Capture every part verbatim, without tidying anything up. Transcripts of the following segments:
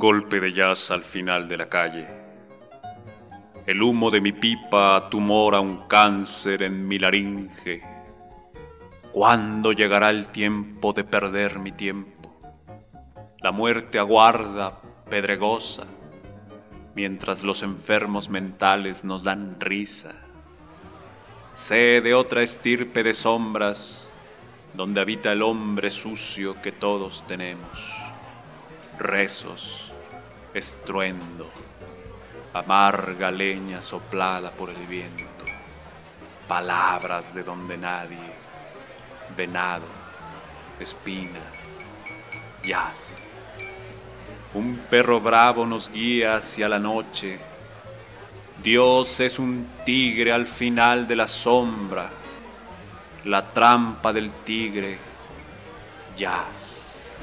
golpe de jazz al final de la calle. El humo de mi pipa tumora un cáncer en mi laringe. ¿Cuándo llegará el tiempo de perder mi tiempo? La muerte aguarda, pedregosa, mientras los enfermos mentales nos dan risa. Sé de otra estirpe de sombras, donde habita el hombre sucio que todos tenemos. Rezos, estruendo, amarga leña soplada por el viento, palabras de donde nadie, venado, espina, jazz. Un perro bravo nos guía hacia la noche. Dios es un tigre al final de la sombra, la trampa del tigre, jazz.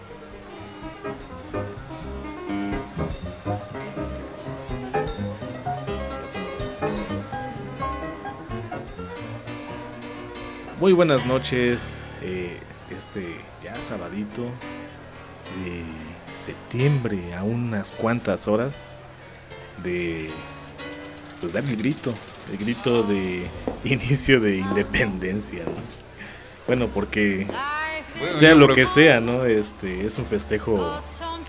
Muy buenas noches, eh, este ya sabadito de septiembre, a unas cuantas horas de pues dar el grito, el grito de inicio de independencia, ¿no? Bueno, porque bueno, sea lo que sea, ¿no? Este es un festejo,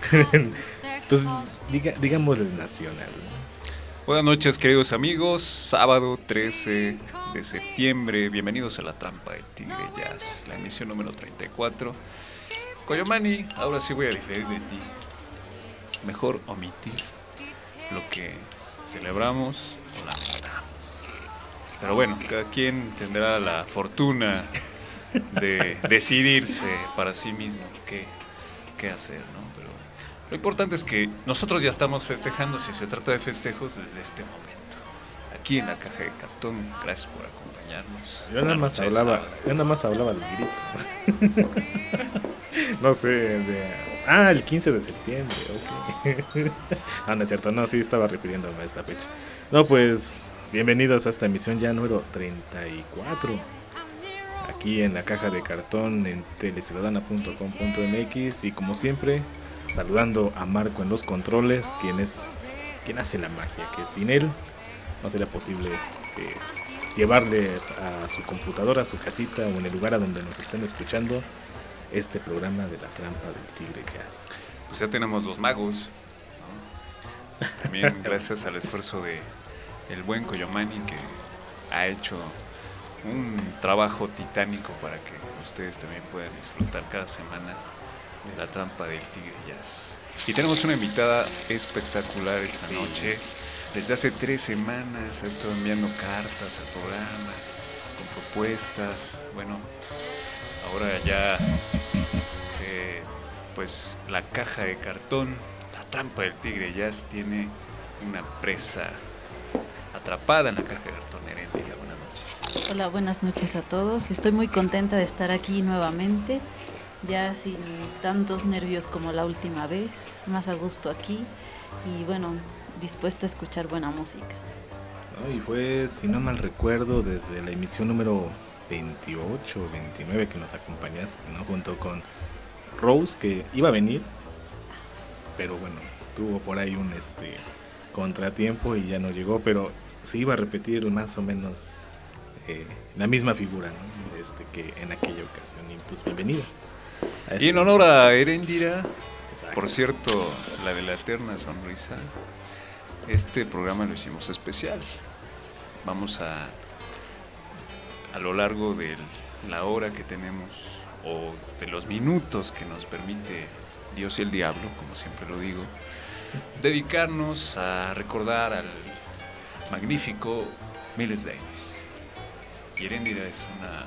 pues diga, digámosles nacional, ¿no? Buenas noches, queridos amigos. Sábado trece de septiembre. Bienvenidos a La Trampa del Tigre Jazz, la emisión número treinta y cuatro. Coyomani, ahora sí voy a diferir de ti. Mejor omitir lo que celebramos o lamentamos. Pero bueno, cada quien tendrá la fortuna de decidirse para sí mismo qué, qué hacer, ¿no? Pero lo importante es que nosotros ya estamos festejando, si se trata de festejos, desde este momento. Aquí en la caja de cartón, gracias por acompañarnos. Yo nada más hablaba, yo nada más hablaba del grito. No sé, de... ah, el quince de septiembre, ok. No, no es cierto, no, sí estaba refiriéndome a esta fecha. No, pues, bienvenidos a esta emisión ya número treinta y cuatro. Aquí en la caja de cartón en teleciudadana punto com punto m x y como siempre, saludando a Marco en los controles, quien es, quien hace la magia, que sin él no sería posible eh, llevarle a su computadora, a su casita o en el lugar a donde nos estén escuchando este programa de La Trampa del Tigre Jazz. Pues ya tenemos los magos, ¿no? También gracias al esfuerzo de el buen Coyomani, que ha hecho un trabajo titánico para que ustedes también puedan disfrutar cada semana de La Trampa del Tigre Jazz. Y tenemos una invitada espectacular esta sí. noche. Desde hace tres semanas ha estado enviando cartas al programa con propuestas. Bueno, ahora ya eh, pues la caja de cartón, La Trampa del Tigre Jazz, tiene una presa atrapada en la caja de cartón. Erendira, buenas noches. Hola, buenas noches a todos. Estoy muy contenta de estar aquí nuevamente, ya sin tantos nervios como la última vez, más a gusto aquí y bueno, dispuesta a escuchar buena música. No, y fue, si no mal recuerdo, desde la emisión número veintiocho o veintinueve que nos acompañaste, ¿no? Junto con Rose, que iba a venir, pero bueno, tuvo por ahí un este contratiempo y ya no llegó, pero sí iba a repetir más o menos eh, la misma figura, ¿no? Este, que en aquella ocasión. Y pues bienvenida. Y en honor a Erendira, por cierto, la de la eterna sonrisa, este programa lo hicimos especial. Vamos a, a lo largo de la hora que tenemos, o de los minutos que nos permite Dios y el diablo, como siempre lo digo, dedicarnos a recordar al magnífico Miles Davis. Y Erendira es una,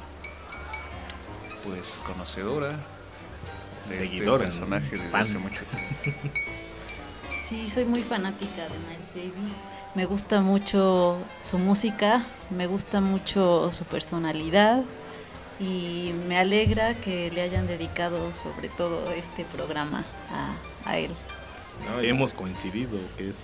pues, conocedora de seguidora, este personaje desde fan. Hace mucho tiempo. Sí, soy muy fanática de Miles Davis. Me gusta mucho su música, me gusta mucho su personalidad y me alegra que le hayan dedicado sobre todo este programa a, a él. No, hemos coincidido, que es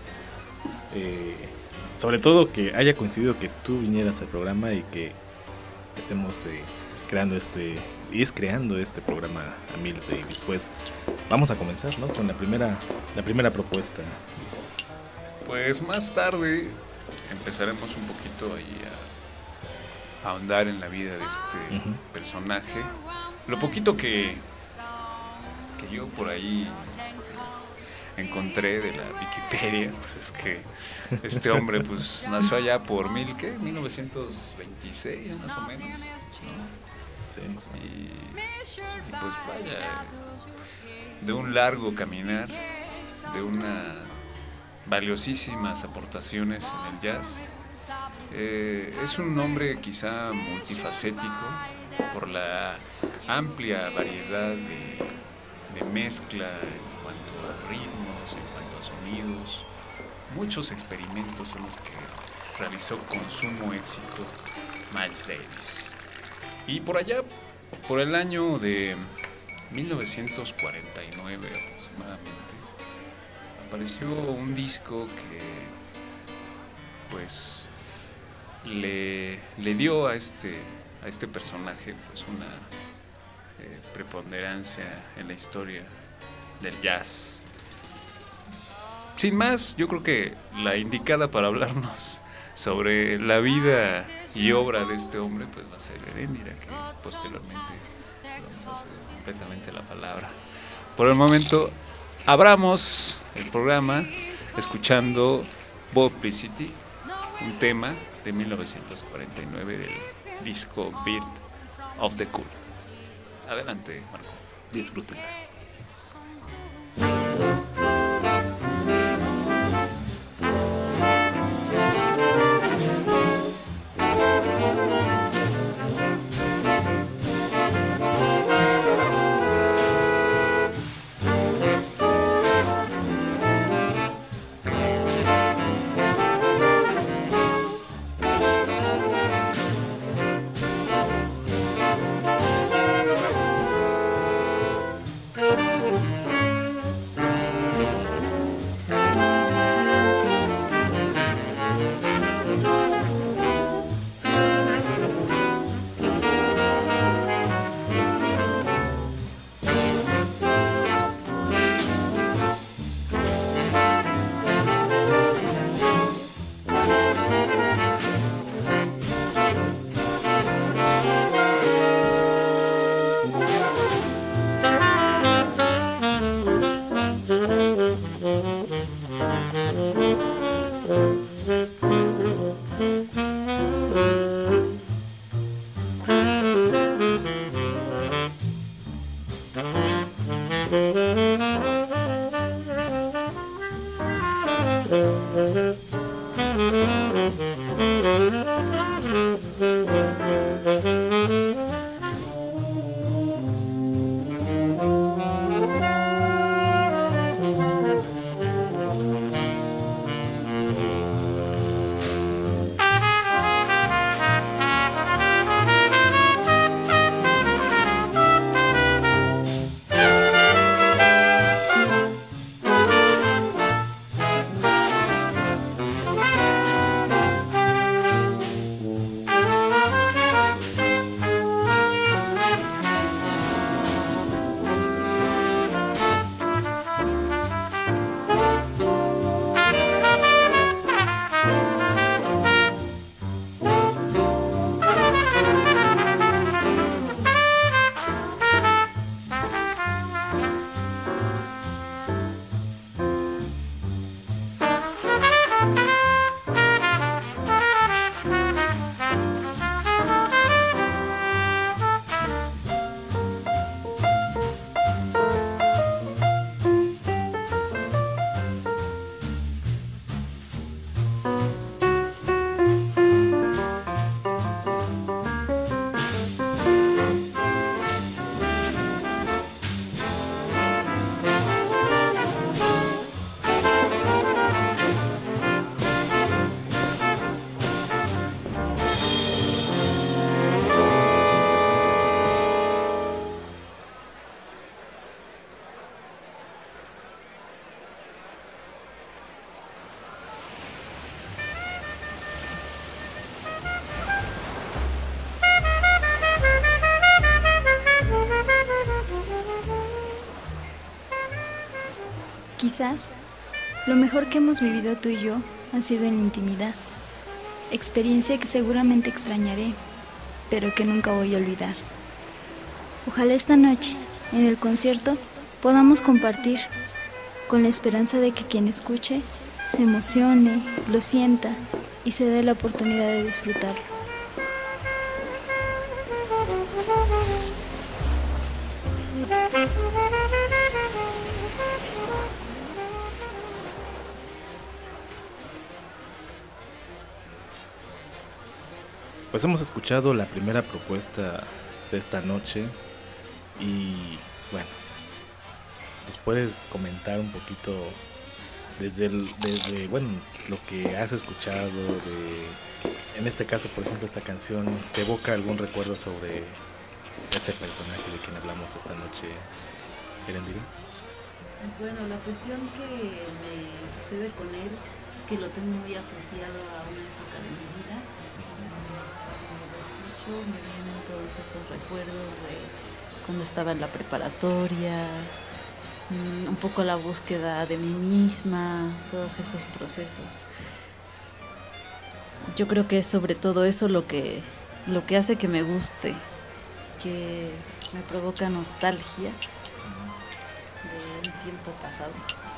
eh, sobre todo que haya coincidido que tú vinieras al programa y que estemos eh, creando este, y es creando este programa a Miles Davis. Pues vamos a comenzar, ¿no? Con la primera, la primera propuesta. Miss. Pues más tarde empezaremos un poquito ahí a, a ahondar en la vida de este uh-huh. personaje. Lo poquito que, que yo por ahí este, encontré de la Wikipedia, pues es que este hombre pues nació allá por mil, ¿qué? mil novecientos veintiséis más o menos, ¿no? Sí, más o menos. Y, y pues vaya, de un largo caminar, de unas valiosísimas aportaciones en el jazz. Eh, es un hombre quizá multifacético por la amplia variedad de, de mezcla en cuanto a ritmos, en cuanto a sonidos. Muchos experimentos son los que realizó con sumo éxito Miles Davis. Y por allá, por el año de mil novecientos cuarenta y nueve aproximadamente, apareció un disco que pues le, le dio a este, a este personaje pues una eh, preponderancia en la historia del jazz. Sin más, yo creo que la indicada para hablarnos sobre la vida y obra de este hombre pues va a ser Erendira, que posteriormente vamos a hacer completamente la palabra. Por el momento, abramos el programa escuchando Publicity, un tema de mil novecientos cuarenta y nueve del disco Birth of the Cool. Adelante, Marco. Disfrútenla. Quizás lo mejor que hemos vivido tú y yo ha sido en la intimidad, experiencia que seguramente extrañaré, pero que nunca voy a olvidar. Ojalá esta noche, en el concierto, podamos compartir, con la esperanza de que quien escuche se emocione, lo sienta y se dé la oportunidad de disfrutarlo. Pues hemos escuchado la primera propuesta de esta noche y bueno, ¿nos puedes comentar un poquito desde, el, desde bueno, lo que has escuchado de, en este caso, por ejemplo, esta canción, ¿te evoca algún recuerdo sobre este personaje de quien hablamos esta noche, Erendira? Bueno, la cuestión que me sucede con él es que lo tengo muy asociado a una época de mi vida. Cuando lo escucho me vienen todos esos recuerdos de cuando estaba en la preparatoria, un poco la búsqueda de mí misma, todos esos procesos. Yo creo que es sobre todo eso lo que, lo que hace que me guste, que me provoca nostalgia de un tiempo pasado.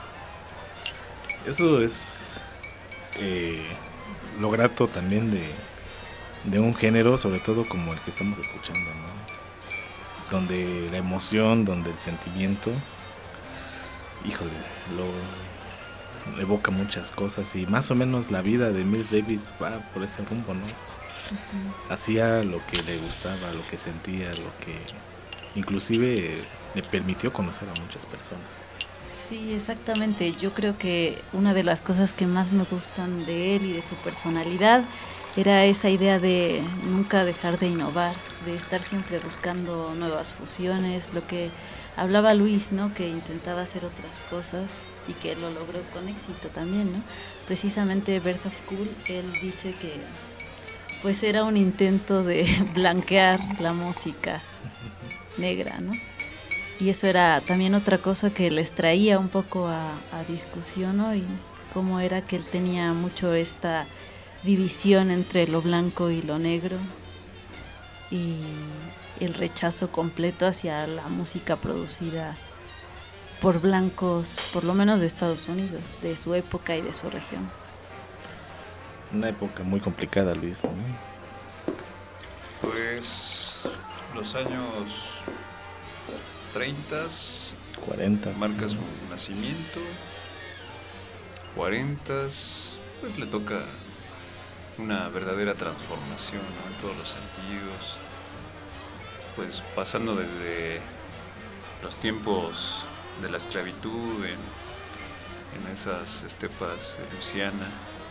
Eso es eh, lo grato también de, de un género, sobre todo como el que estamos escuchando, ¿no? Donde la emoción, donde el sentimiento, híjole, lo evoca muchas cosas y más o menos la vida de Miles Davis va por ese rumbo, ¿no? Uh-huh. Hacía lo que le gustaba, lo que sentía, lo que inclusive le permitió conocer a muchas personas. Sí, exactamente. Yo creo que una de las cosas que más me gustan de él y de su personalidad era esa idea de nunca dejar de innovar, de estar siempre buscando nuevas fusiones, lo que hablaba Luis, ¿no? Que intentaba hacer otras cosas y que lo logró con éxito también, ¿no? Precisamente Birth of Cool, él dice que pues era un intento de blanquear la música negra, ¿no? Y eso era también otra cosa que les traía un poco a, a discusión, ¿no? Y cómo era que él tenía mucho esta división entre lo blanco y lo negro y el rechazo completo hacia la música producida por blancos, por lo menos de Estados Unidos, de su época y de su región. Una época muy complicada, Luis, ¿no? Pues los años treinta, cuarenta marca su nacimiento, cuarenta, pues le toca una verdadera transformación, ¿no? En todos los sentidos, pues pasando desde los tiempos de la esclavitud en, en esas estepas de Luisiana,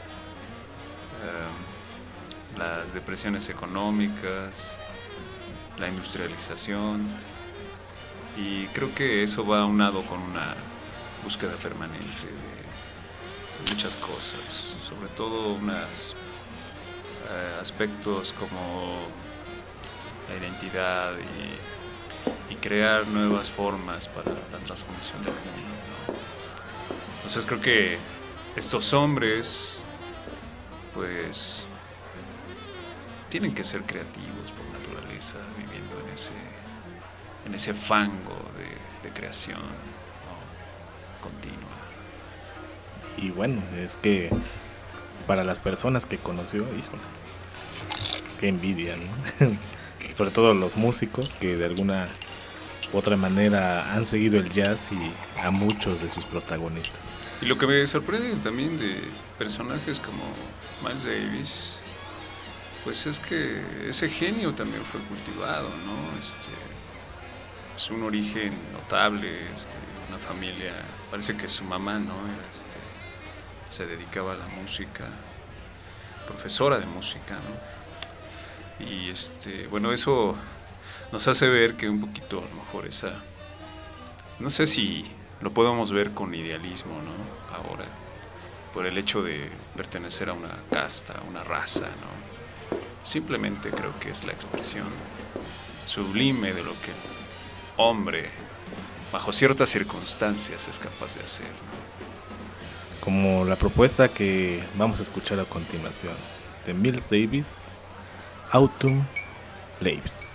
eh, las depresiones económicas, la industrialización, y creo que eso va aunado con una búsqueda permanente de muchas cosas, sobre todo unos eh, aspectos como la identidad y, y crear nuevas formas para la transformación del mundo, ¿no? Entonces creo que estos hombres pues tienen que ser creativos por naturaleza, viviendo en ese en ese fango de, de creación, ¿no? Continua. Y bueno, es que para las personas que conoció, híjole, qué envidia, ¿no? Sobre todo los músicos que de alguna u otra manera han seguido el jazz y a muchos de sus protagonistas. Y lo que me sorprende también de personajes como Miles Davis, pues es que ese genio también fue cultivado, ¿no? Este, es un origen notable, este, una familia, parece que su mamá, ¿no? Este, se dedicaba a la música, profesora de música, ¿no? Y este, bueno, eso nos hace ver que un poquito, a lo mejor esa, no sé si lo podemos ver con idealismo, ¿no? Ahora, por el hecho de pertenecer a una casta, a una raza, ¿no? Simplemente creo que es la expresión sublime de lo que el hombre bajo ciertas circunstancias es capaz de hacer, ¿no? Como la propuesta que vamos a escuchar a continuación de Miles Davis, Autumn Leaves.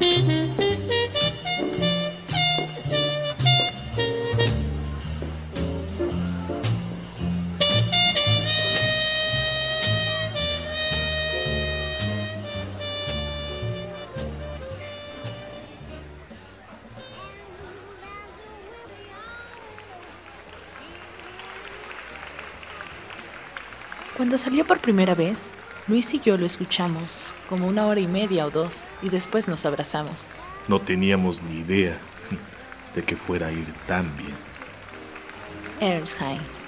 Cuando salió por primera vez, Luis y yo lo escuchamos como una hora y media o dos y después nos abrazamos. No teníamos ni idea de que fuera a ir tan bien. Ernst Heinz.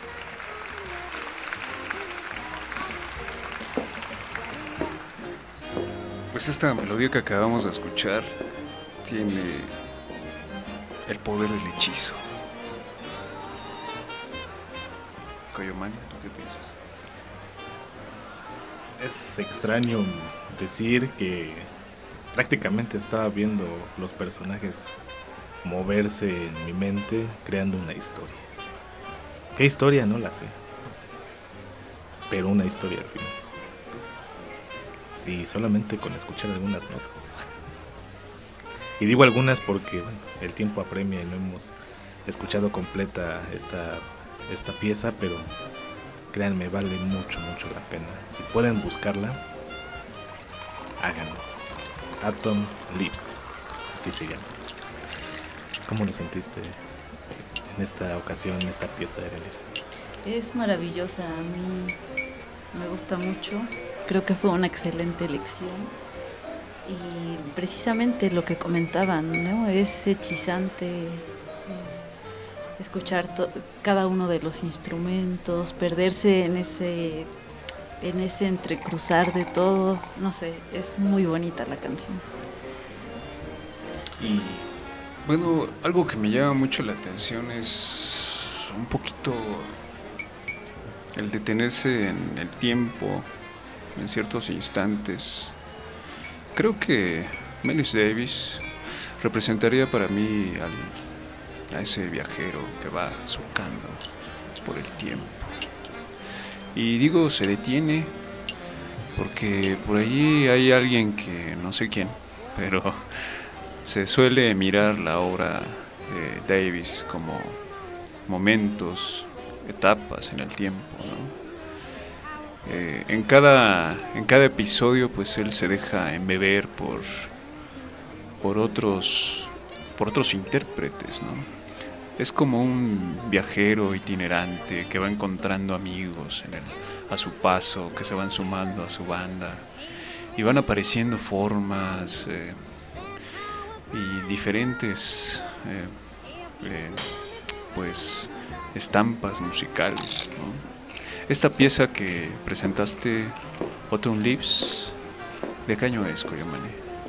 Pues esta melodía que acabamos de escuchar tiene el poder del hechizo. Coyomani, ¿tú qué piensas? Es extraño decir que prácticamente estaba viendo los personajes moverse en mi mente creando una historia. ¿Qué historia? No la sé. Pero una historia al final. Y solamente con escuchar algunas notas. Y digo algunas porque bueno, el tiempo apremia y no hemos escuchado completa esta, esta pieza, pero créanme, vale mucho, mucho la pena. Si pueden buscarla, háganlo. Atom Lips, así se llama. ¿Cómo lo sentiste en esta ocasión, en esta pieza, Erendira? Es maravillosa, a mí me gusta mucho. Creo que fue una excelente elección. Y precisamente lo que comentaban, ¿no? Es hechizante eh, escuchar to- cada uno de los instrumentos, perderse en ese, en ese entrecruzar de todos. No sé, es muy bonita la canción. Y bueno, algo que me llama mucho la atención es un poquito el detenerse en el tiempo, en ciertos instantes. Creo que Miles Davis representaría para mí al, a ese viajero que va surcando por el tiempo. Y digo, se detiene porque por allí hay alguien que no sé quién, pero se suele mirar la obra de Davis como momentos, etapas en el tiempo, ¿no? Eh, en cada en cada episodio pues él se deja embeber por por otros por otros intérpretes, ¿no? Es como un viajero itinerante que va encontrando amigos en el, a su paso, que se van sumando a su banda y van apareciendo formas eh, y diferentes eh, eh, pues estampas musicales, ¿no? Esta pieza que presentaste, Autumn Leaves, ¿de qué año es, Coyomani?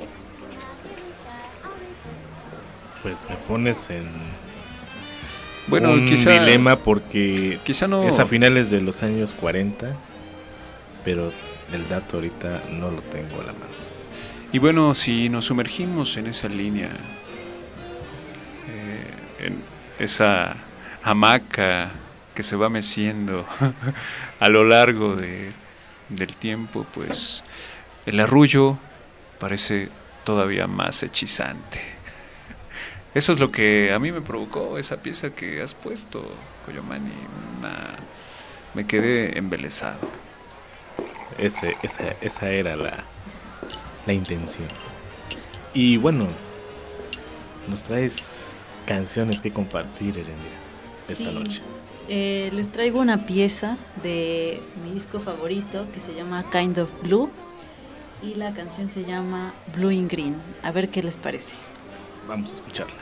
Pues me pones en Bueno, un quizá, dilema porque quizá no... es a finales de los años cuarenta, pero el dato ahorita no lo tengo a la mano. Y bueno, si nos sumergimos en esa línea, eh, en esa hamaca que se va meciendo a lo largo de, del tiempo, pues el arrullo parece todavía más hechizante. Eso es lo que a mí me provocó esa pieza que has puesto, Coyomani. Una... Me quedé embelesado. Ese, esa, esa era la, la intención. Y bueno, nos traes canciones que compartir, Erendira, esta Sí. noche. Eh, les traigo una pieza de mi disco favorito que se llama Kind of Blue y la canción se llama Blue in Green. A ver qué les parece. Vamos a escucharla.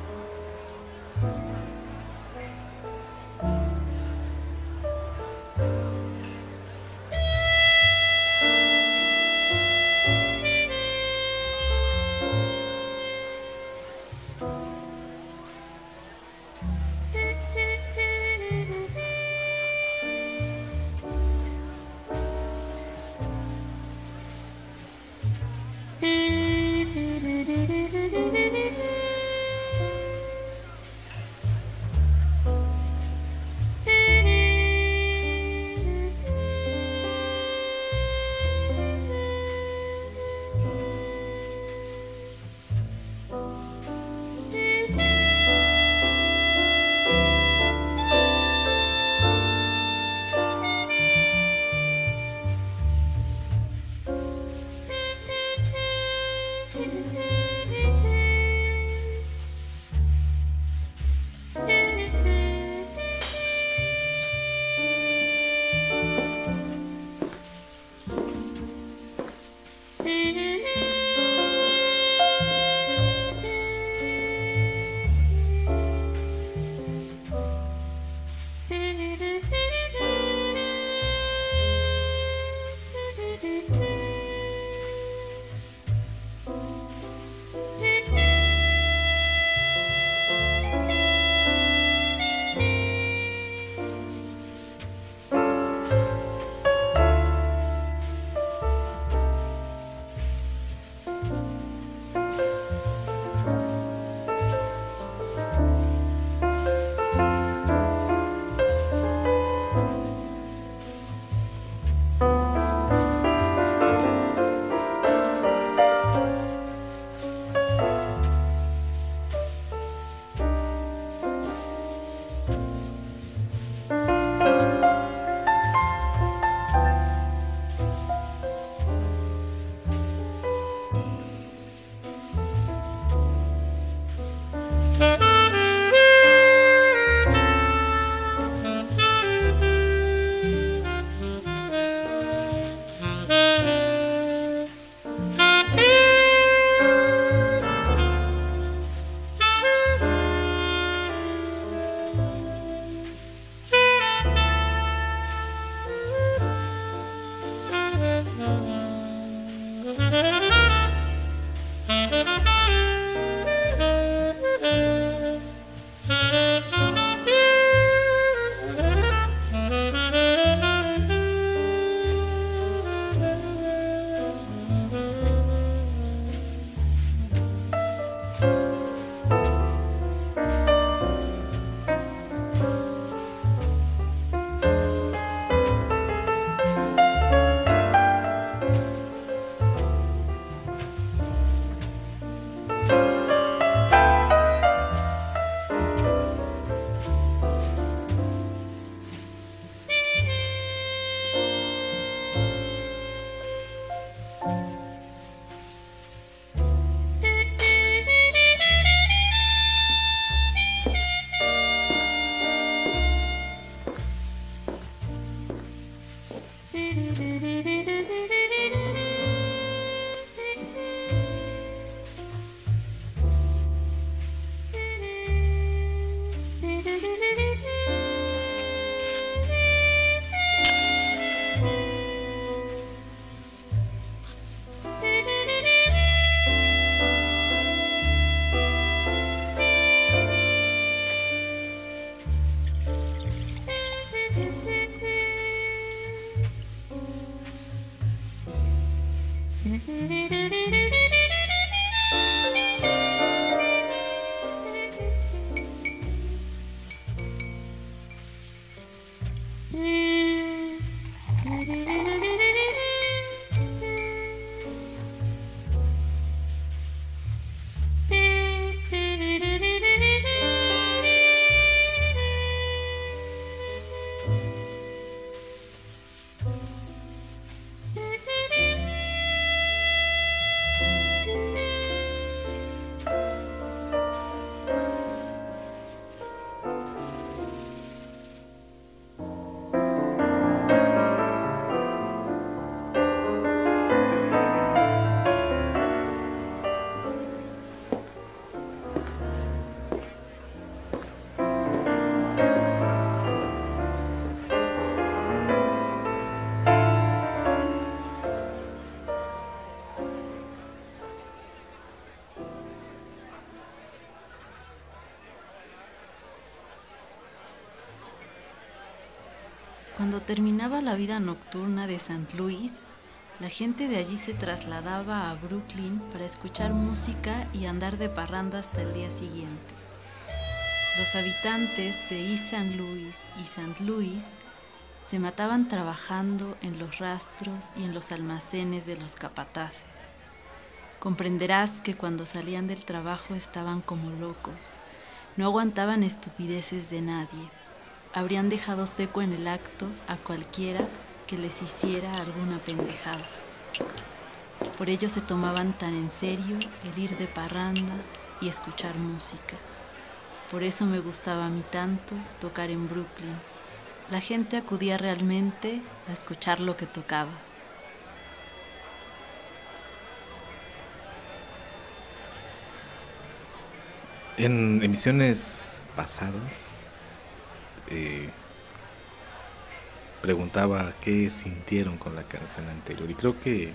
Thank Cuando terminaba la vida nocturna de Saint Louis, la gente de allí se trasladaba a Brooklyn para escuchar música y andar de parranda hasta el día siguiente. Los habitantes de East Saint Louis y Saint Louis se mataban trabajando en los rastros y en los almacenes de los capataces. Comprenderás que cuando salían del trabajo estaban como locos. No aguantaban estupideces de nadie. Habrían dejado seco en el acto a cualquiera que les hiciera alguna pendejada. Por ello se tomaban tan en serio el ir de parranda y escuchar música. Por eso me gustaba a mí tanto tocar en Brooklyn. La gente acudía realmente a escuchar lo que tocabas. En emisiones pasadas eh, preguntaba qué sintieron con la canción anterior y creo que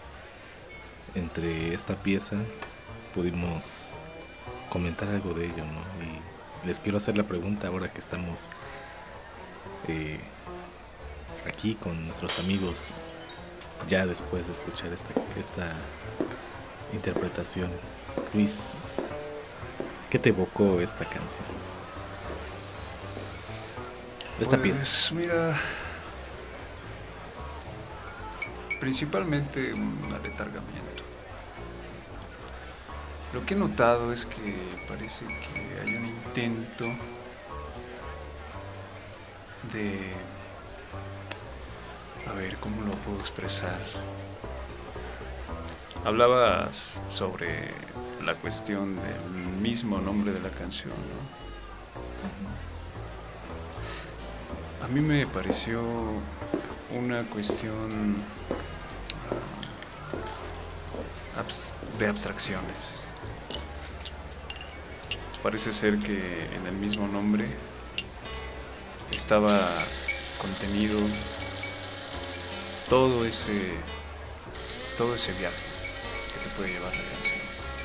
entre esta pieza pudimos comentar algo de ello, ¿no? Y les quiero hacer la pregunta ahora que estamos eh, aquí con nuestros amigos ya después de escuchar esta, esta interpretación. Luis, ¿qué te evocó esta canción? Esta pues, pieza. Mira, principalmente un aletargamiento. Lo que he notado es que parece que hay un intento de... A ver, ¿cómo lo puedo expresar? Hablabas sobre la cuestión del mismo nombre de la canción, ¿no? A mí me pareció una cuestión uh, de abstracciones. Parece ser que en el mismo nombre estaba contenido todo ese todo ese viaje que te puede llevar la canción.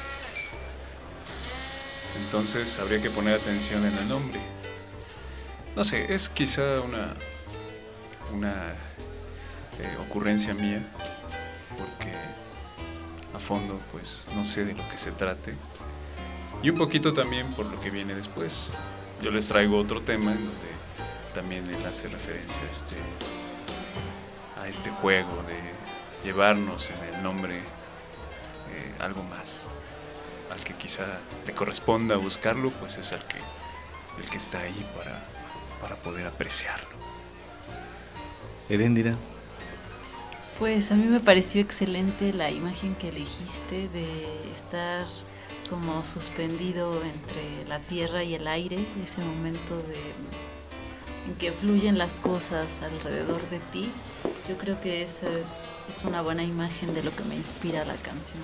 Entonces habría que poner atención en el nombre. No sé, es quizá una una eh, ocurrencia mía, porque a fondo pues no sé de lo que se trate, y un poquito también por lo que viene después. Yo les traigo otro tema en donde también él hace referencia a este a este juego de llevarnos en el nombre eh, algo más, al que quizá le corresponda buscarlo, pues es el que el que está ahí para para poder apreciarlo. Heréndira. Pues a mí me pareció excelente la imagen que elegiste de estar como suspendido entre la tierra y el aire, ese momento de, en que fluyen las cosas alrededor de ti. Yo creo que esa es una buena imagen de lo que me inspira la canción.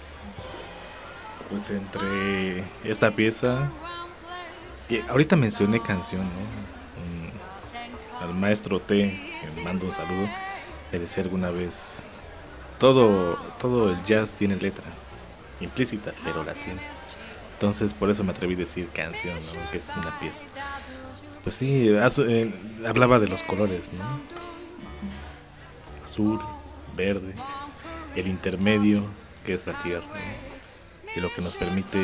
Pues entre esta pieza, que ahorita mencioné canción, ¿no? Al maestro T, que mando un saludo, le decía alguna vez, todo, todo el jazz tiene letra, implícita, pero la tiene. Entonces por eso me atreví a decir canción, ¿no? Que es una pieza. Pues sí, eh, hablaba de los colores, ¿no? Azul, verde, el intermedio, que es la tierra, ¿no? Y lo que nos permite,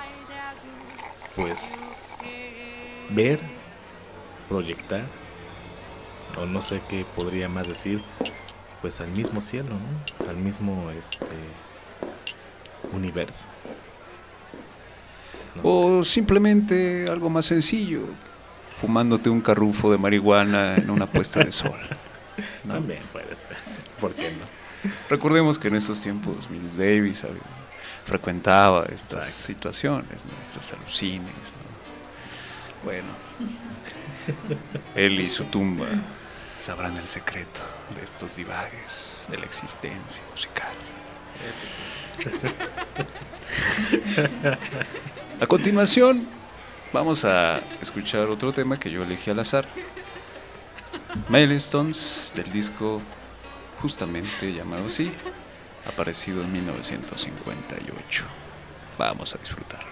pues, ver, proyectar, o no sé qué podría más decir, pues al mismo cielo, ¿no? Al mismo este universo. No o sé. Simplemente algo más sencillo, fumándote un carrufo de marihuana en una puesta de sol, ¿no? También puede ser, ¿por qué no? Recordemos que en esos tiempos Miles Davis ¿sabe? frecuentaba estas Exacto. situaciones, ¿no? Estos alucines, ¿no? Bueno, él y su tumba sabrán el secreto de estos divagues de la existencia musical. A continuación vamos a escuchar otro tema que yo elegí al azar, Milestones, del disco justamente llamado así, aparecido en mil novecientos cincuenta y ocho. Vamos a disfrutarlo.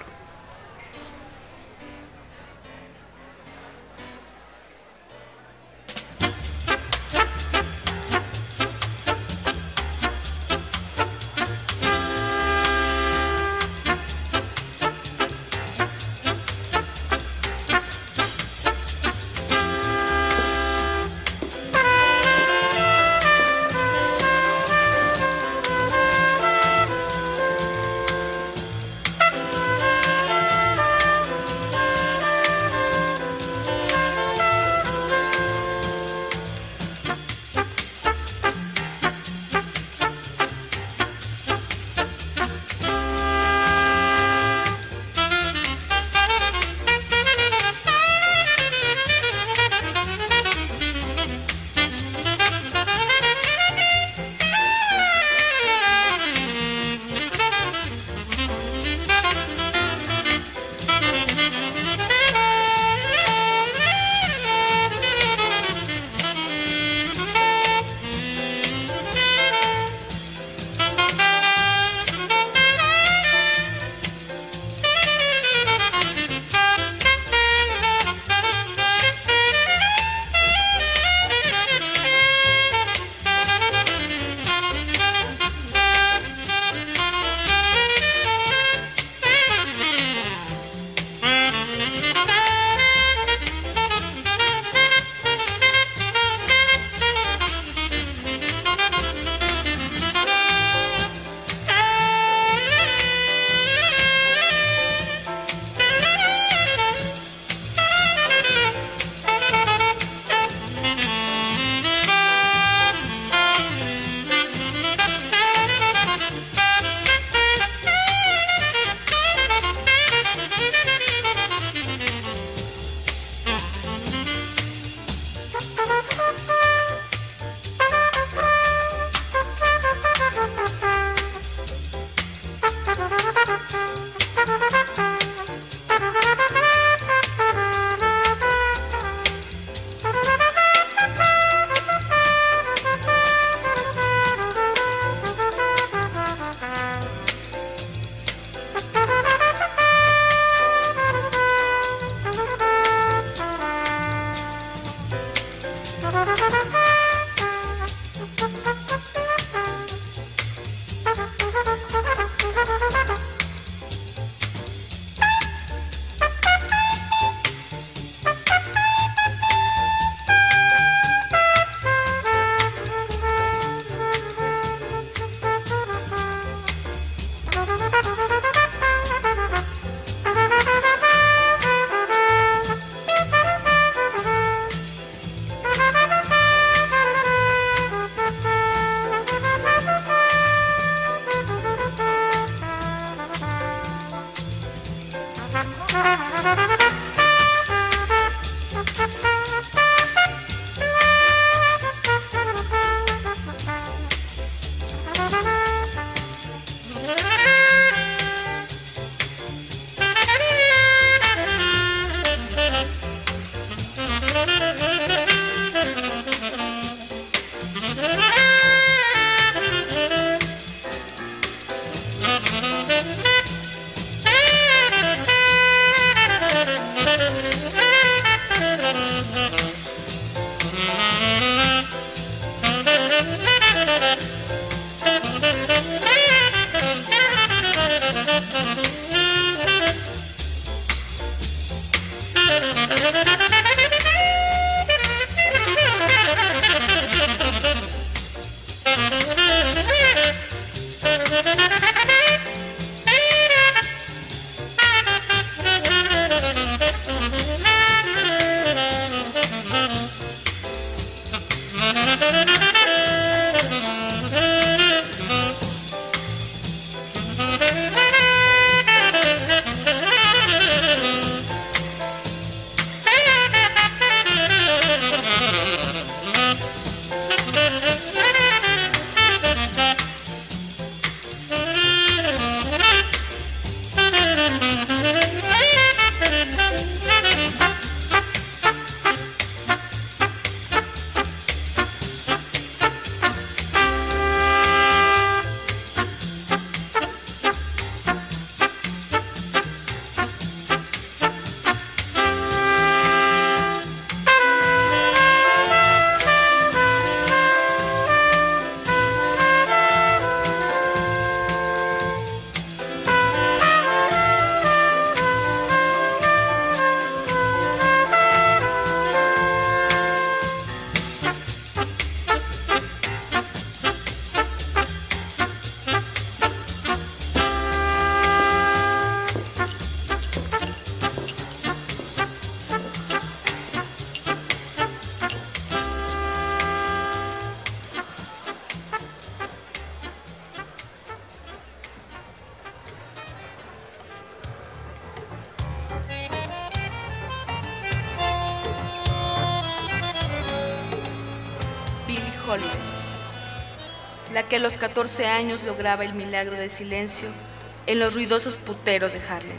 La que a los catorce años lograba el milagro del silencio en los ruidosos puteros de Harlem,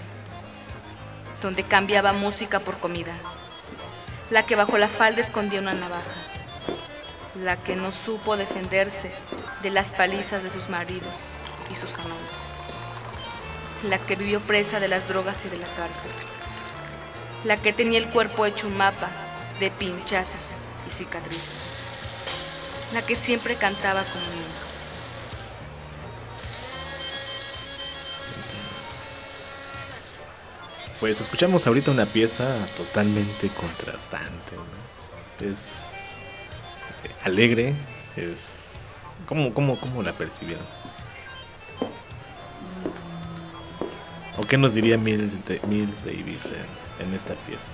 donde cambiaba música por comida. La que bajo la falda escondía una navaja. La que no supo defenderse de las palizas de sus maridos y sus amantes. La que vivió presa de las drogas y de la cárcel. La que tenía el cuerpo hecho un mapa de pinchazos y cicatrices. La que siempre cantaba como niña. Pues escuchamos ahorita una pieza totalmente contrastante, ¿no? Es alegre, es... ¿Cómo, cómo, cómo la percibieron? ¿O qué nos diría Miles, Miles Davis en, en esta pieza?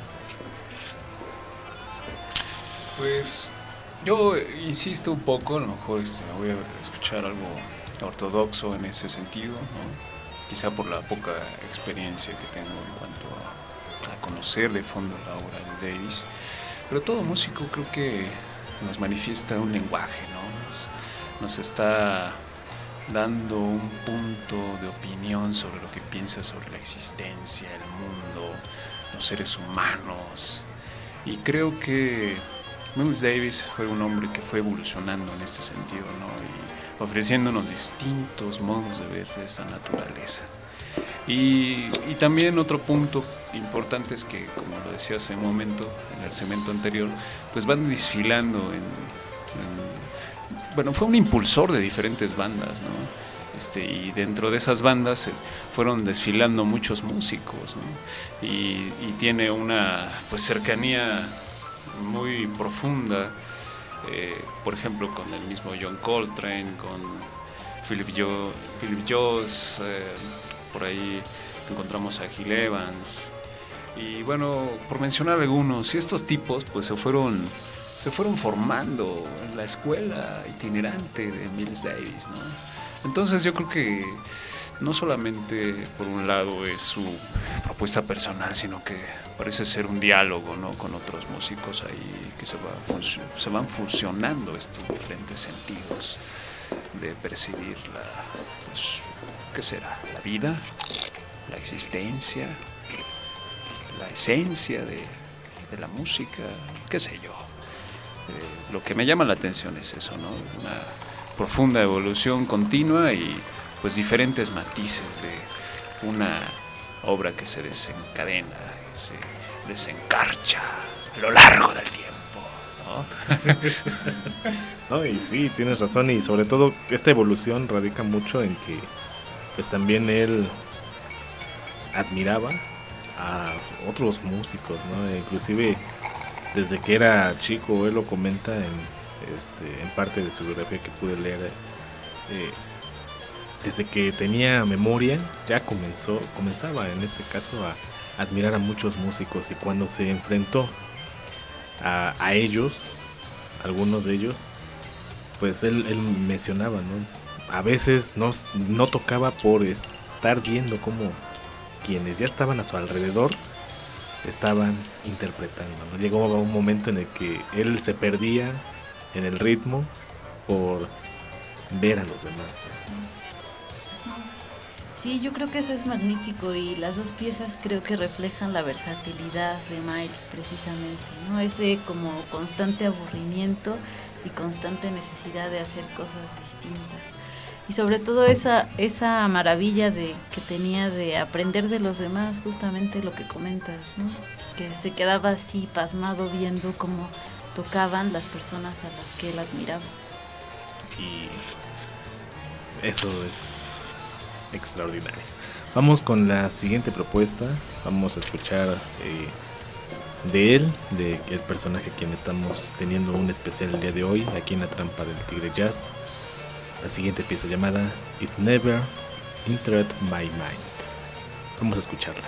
Pues yo insisto un poco, a lo mejor este, voy a escuchar algo ortodoxo en ese sentido, ¿no? Quizá por la poca experiencia que tengo en cuanto a, a conocer de fondo la obra de Davis, pero todo músico creo que nos manifiesta un lenguaje, ¿no? Nos, nos está dando un punto de opinión sobre lo que piensa sobre la existencia, el mundo, los seres humanos, y creo que Miles Davis fue un hombre que fue evolucionando en este sentido, ¿no? Y ofreciéndonos distintos modos de ver esa naturaleza. Y, y también otro punto importante es que, como lo decía hace un momento, en el segmento anterior, pues van desfilando en, en bueno, fue un impulsor de diferentes bandas, ¿no? Este, y dentro de esas bandas eh, fueron desfilando muchos músicos, ¿no? y, y tiene una pues cercanía muy profunda, eh, por ejemplo con el mismo John Coltrane, con Philip, jo- Philip Jones, eh, por ahí encontramos a Gil Evans, y bueno, por mencionar algunos, y estos tipos pues se fueron se fueron formando en la escuela itinerante de Miles Davis, ¿no? Entonces yo creo que no solamente por un lado es su propuesta personal, sino que parece ser un diálogo, ¿no? Con otros músicos ahí que se, va, se van fusionando estos diferentes sentidos de percibir la, pues, ¿qué será? La vida, la existencia, la esencia de, de la música, qué sé yo. Eh, lo que me llama la atención es eso, ¿no? Una profunda evolución continua y pues diferentes matices de una obra que se desencadena, se desencarcha a lo largo del tiempo, ¿no? No, y sí, tienes razón, y sobre todo esta evolución radica mucho en que pues también él admiraba a otros músicos, ¿no? Inclusive desde que era chico, él lo comenta en, este, en parte de su biografía que pude leer, eh, desde que tenía memoria ya comenzó, comenzaba en este caso a admirar a muchos músicos, y cuando se enfrentó a, a ellos, algunos de ellos, pues él, él mencionaba, ¿no? A veces no, no tocaba por estar viendo cómo quienes ya estaban a su alrededor estaban interpretando, ¿no? Llegó a un momento en el que él se perdía en el ritmo por ver a los demás, ¿no? Sí, yo creo que eso es magnífico, y las dos piezas creo que reflejan la versatilidad de Miles precisamente, ¿no? Ese como constante aburrimiento y constante necesidad de hacer cosas distintas. Y sobre todo esa, esa maravilla de, que tenía de aprender de los demás, justamente lo que comentas, ¿no? Que se quedaba así pasmado viendo cómo tocaban las personas a las que él admiraba. Y eso es extraordinario. Vamos con la siguiente propuesta. Vamos a escuchar eh, de él, de el personaje quien estamos teniendo un especial el día de hoy aquí en La Trampa del Tigre Jazz. La siguiente pieza llamada It Never Entered My Mind. Vamos a escucharla.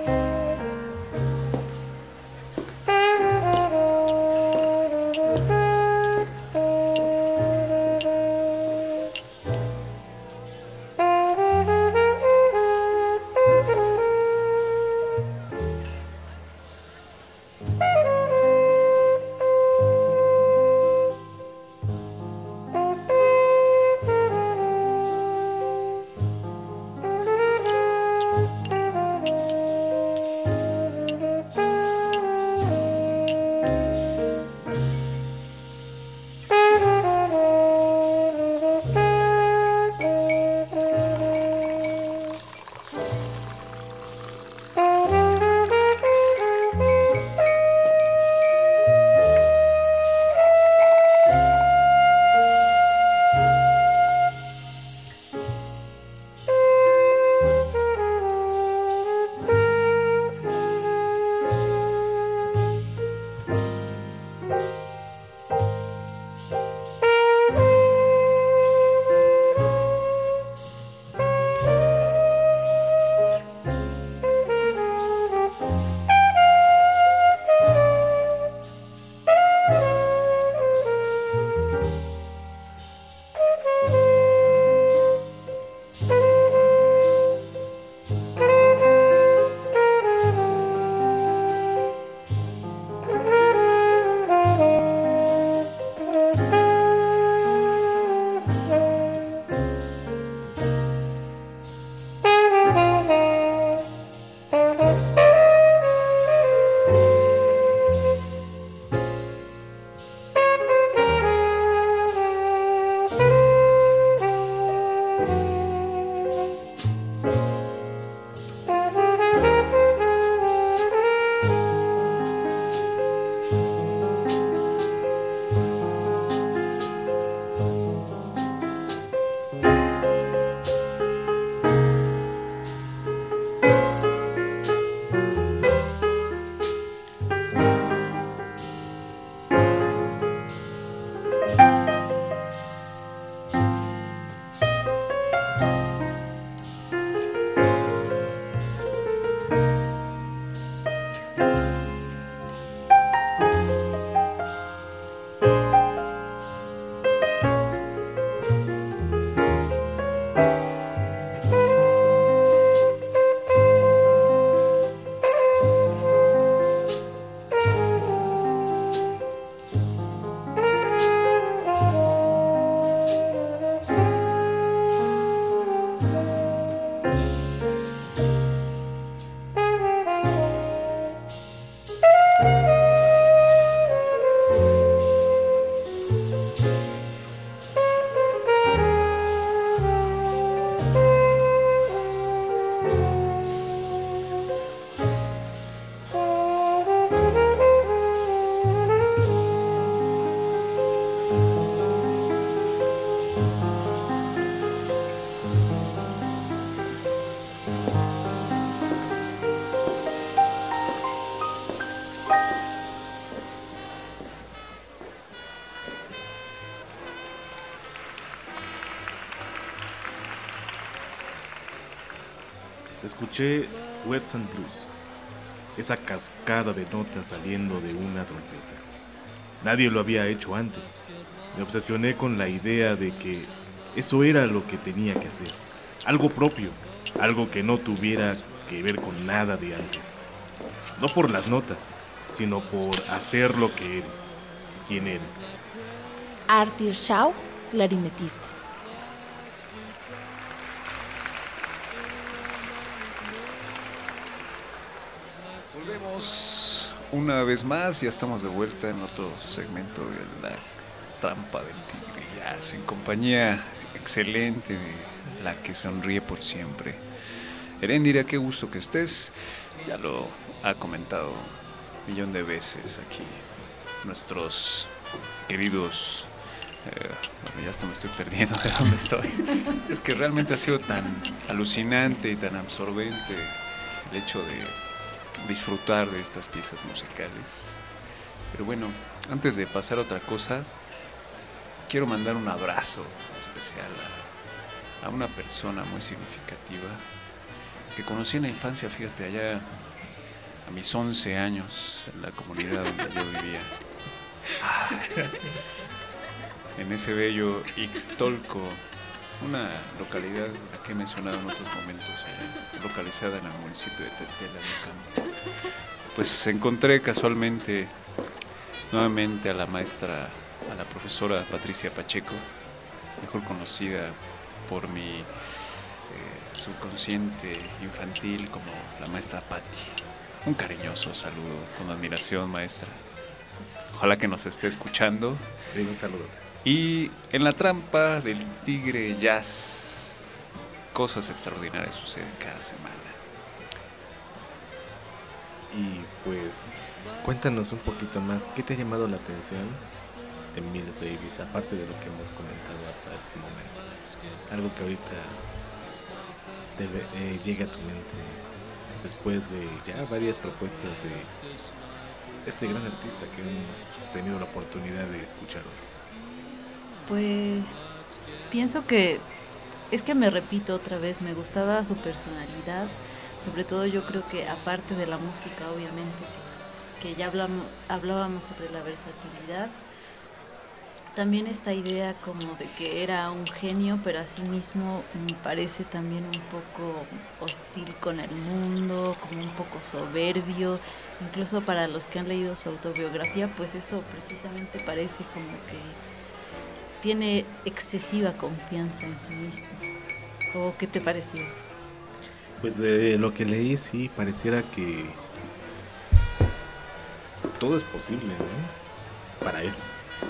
Thank you. Escuché Wets and Blues, esa cascada de notas saliendo de una trompeta. Nadie lo había hecho antes. Me obsesioné con la idea de que eso era lo que tenía que hacer. Algo propio, algo que no tuviera que ver con nada de antes. No por las notas, sino por hacer lo que eres. ¿Quién eres? Arthur Shaw, clarinetista. Volvemos una vez más, ya estamos de vuelta en otro segmento de La Trampa del Tigre Jazz, en compañía excelente de la que sonríe por siempre. Heréndira, qué gusto que estés, ya lo ha comentado un millón de veces aquí nuestros queridos, eh, bueno, ya hasta me estoy perdiendo de dónde estoy. Es que realmente ha sido tan alucinante y tan absorbente el hecho de disfrutar de estas piezas musicales. Pero bueno, antes de pasar a otra cosa, quiero mandar un abrazo especial a, a una persona muy significativa que conocí en la infancia, fíjate, allá a mis once años, en la comunidad donde yo vivía. En ese bello Ixtolco, una localidad a que he mencionado en otros momentos, eh, localizada en el municipio de Tetela del Campo. Pues encontré casualmente nuevamente a la maestra, a la profesora Patricia Pacheco, mejor conocida por mi eh, subconsciente infantil como la maestra Patti. Un cariñoso saludo, con admiración, maestra. Ojalá que nos esté escuchando. Sí, un saludo. Y en La Trampa del Tigre Jazz, cosas extraordinarias suceden cada semana. Y pues, cuéntanos un poquito más, ¿qué te ha llamado la atención de Miles Davis, aparte de lo que hemos comentado hasta este momento? Algo que ahorita debe, eh, llegue a tu mente después de ya varias propuestas de este gran artista que hemos tenido la oportunidad de escuchar hoy. Pues pienso que es que me repito otra vez, me gustaba su personalidad, sobre todo yo creo que aparte de la música, obviamente, que, que ya hablamos, hablábamos sobre la versatilidad, también esta idea como de que era un genio, pero asimismo me parece también un poco hostil con el mundo, como un poco soberbio, incluso para los que han leído su autobiografía, pues eso precisamente parece como que tiene excesiva confianza en sí mismo. ¿O qué te pareció? Pues de lo que leí, sí, pareciera que todo es posible, ¿no? Para él.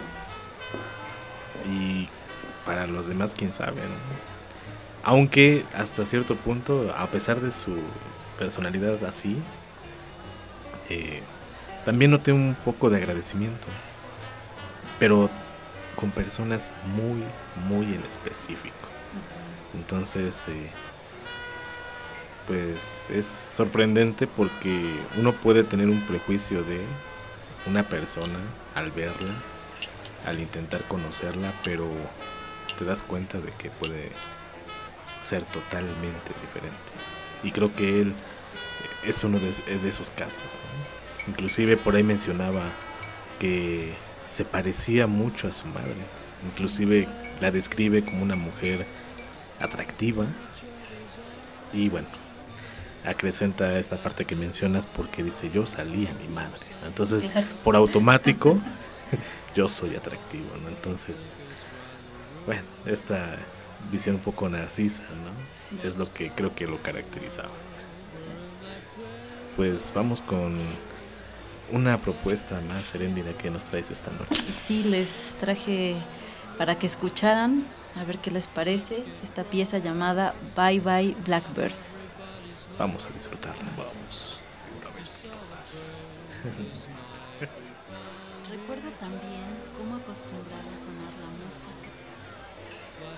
Y para los demás, quién sabe, ¿no? Aunque hasta cierto punto, a pesar de su personalidad así, eh, también noté un poco de agradecimiento. Pero con personas muy, muy en específico. Entonces, eh, pues es sorprendente porque uno puede tener un prejuicio de una persona al verla, al intentar conocerla, pero te das cuenta de que puede ser totalmente diferente. Y creo que él es uno de, de esos casos, ¿no? Inclusive por ahí mencionaba que se parecía mucho a su madre, inclusive la describe como una mujer atractiva y bueno, acrecenta esta parte que mencionas porque dice yo salí a mi madre, entonces por automático yo soy atractivo, ¿no? Entonces, bueno, esta visión un poco narcisa, ¿no? Sí. Es lo que creo que lo caracterizaba. Pues vamos con una propuesta más, Heréndira, que nos traes esta noche. Sí, les traje para que escucharan, a ver qué les parece, esta pieza llamada Bye Bye Blackbird. Vamos a disfrutarla. Vamos, de una vez por todas. Recuerdo también cómo acostumbraba a sonar la música.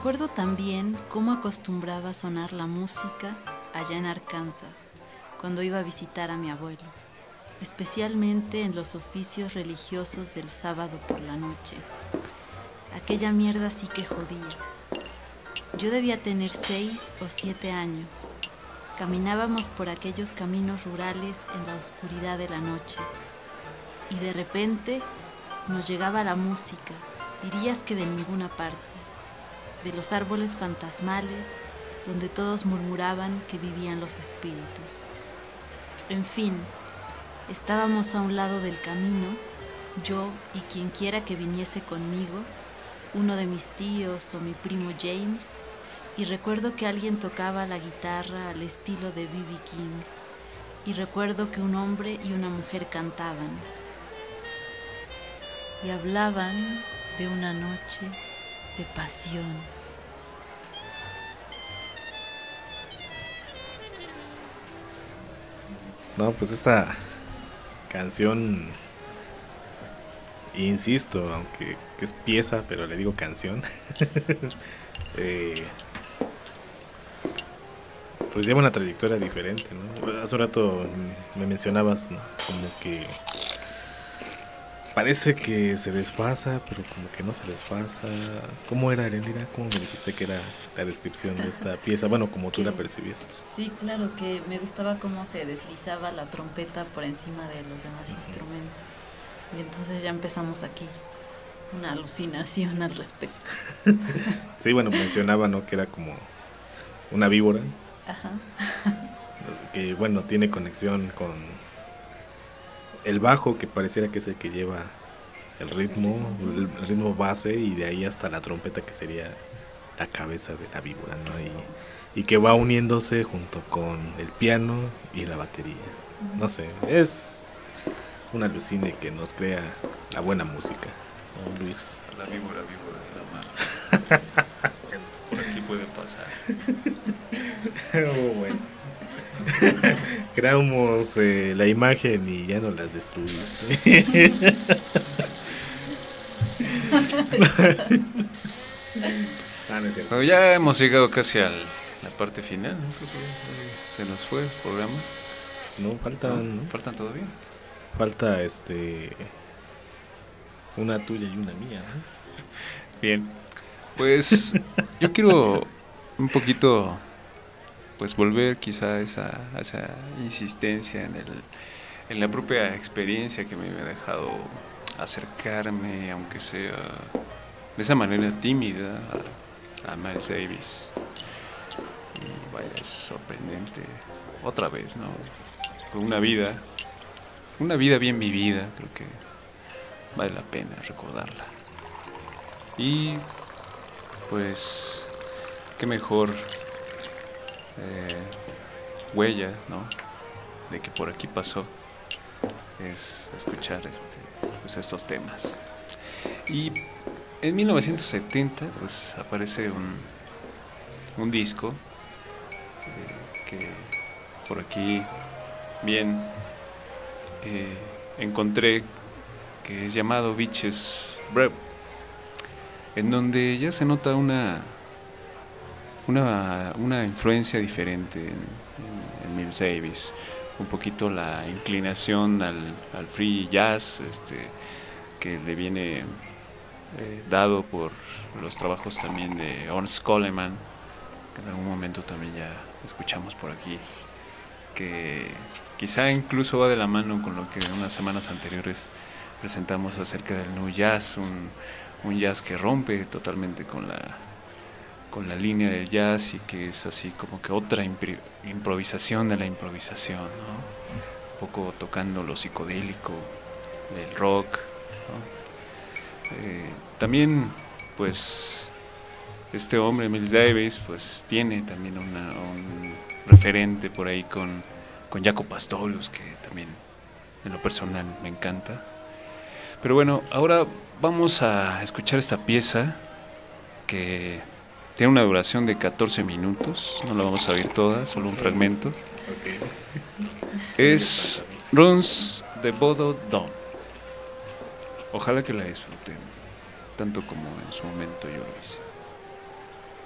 Recuerdo también cómo acostumbraba a sonar la música allá en Arkansas, cuando iba a visitar a mi abuelo, especialmente en los oficios religiosos del sábado por la noche. Aquella mierda sí que jodía. Yo debía tener seis o siete años. Caminábamos por aquellos caminos rurales en la oscuridad de la noche y de repente nos llegaba la música, dirías que de ninguna parte, de los árboles fantasmales donde todos murmuraban que vivían los espíritus. En fin, estábamos a un lado del camino, yo y quien quiera que viniese conmigo, uno de mis tíos o mi primo James, y recuerdo que alguien tocaba la guitarra al estilo de B B King, y recuerdo que un hombre y una mujer cantaban, y hablaban de una noche de pasión. No, pues esta canción, insisto, aunque que es pieza, pero le digo canción, eh, pues lleva una trayectoria diferente, ¿no? Hace un rato me mencionabas, ¿no? Como que parece que se desfasa, pero como que no se desfasa. ¿Cómo era, Erendira? ¿Cómo me dijiste que era la descripción de esta pieza? Bueno, como tú la percibías. Sí, claro, que me gustaba cómo se deslizaba la trompeta por encima de los demás uh-huh. instrumentos. Y entonces ya empezamos aquí una alucinación al respecto. Sí, bueno, mencionaba, ¿no? Que era como una víbora. Ajá. Que, bueno, tiene conexión con el bajo, que pareciera que es el que lleva el ritmo, el, el ritmo base, y de ahí hasta la trompeta, que sería la cabeza de la víbora, ¿no? Y, y que va uniéndose junto con el piano y la batería. No sé, es un alucine que nos crea la buena música, ¿no, Luis? La víbora, víbora de la mano. Por aquí puede pasar. Oh, bueno. Creamos eh, la imagen y ya no las destruiste. Ah, no es cierto. Pero ya hemos llegado casi a la parte final, ¿no? Se nos fue el programa. No, faltan. ¿No? ¿Faltan todavía? Falta este una tuya y una mía, ¿no? Bien. Pues yo quiero un poquito, pues volver quizá a esa, a esa insistencia en, el, en la propia experiencia que me había dejado acercarme, aunque sea de esa manera tímida, a, a Miles Davis. Y vaya, es sorprendente, otra vez, ¿no? Una vida, una vida bien vivida, creo que vale la pena recordarla. Y pues, qué mejor eh, huella, ¿no? De que por aquí pasó, es escuchar este, pues estos temas. Y en mil novecientos setenta, pues aparece un, un disco eh, que por aquí bien eh, encontré, que es llamado Bitches Brew, en donde ya se nota una una, una influencia diferente en, en, en Miles Davis, un poquito la inclinación al, al free jazz, este, que le viene eh, dado por los trabajos también de Ernst Coleman, que en algún momento también ya escuchamos por aquí, que quizá incluso va de la mano con lo que unas semanas anteriores presentamos acerca del new jazz, un un jazz que rompe totalmente con la con la línea del jazz y que es así como que otra impri- improvisación de la improvisación, ¿no? Un poco tocando lo psicodélico, el rock, ¿no? Eh, también, pues, este hombre, Miles Davis, pues tiene también una, un referente por ahí con, con Jaco Pastorius, que también en lo personal me encanta. Pero bueno, ahora vamos a escuchar esta pieza que tiene una duración de catorce minutos, no la vamos a oír toda, solo un fragmento. Okay. Es Runs de Bodo Dawn. Ojalá que la disfruten, tanto como en su momento yo lo hice.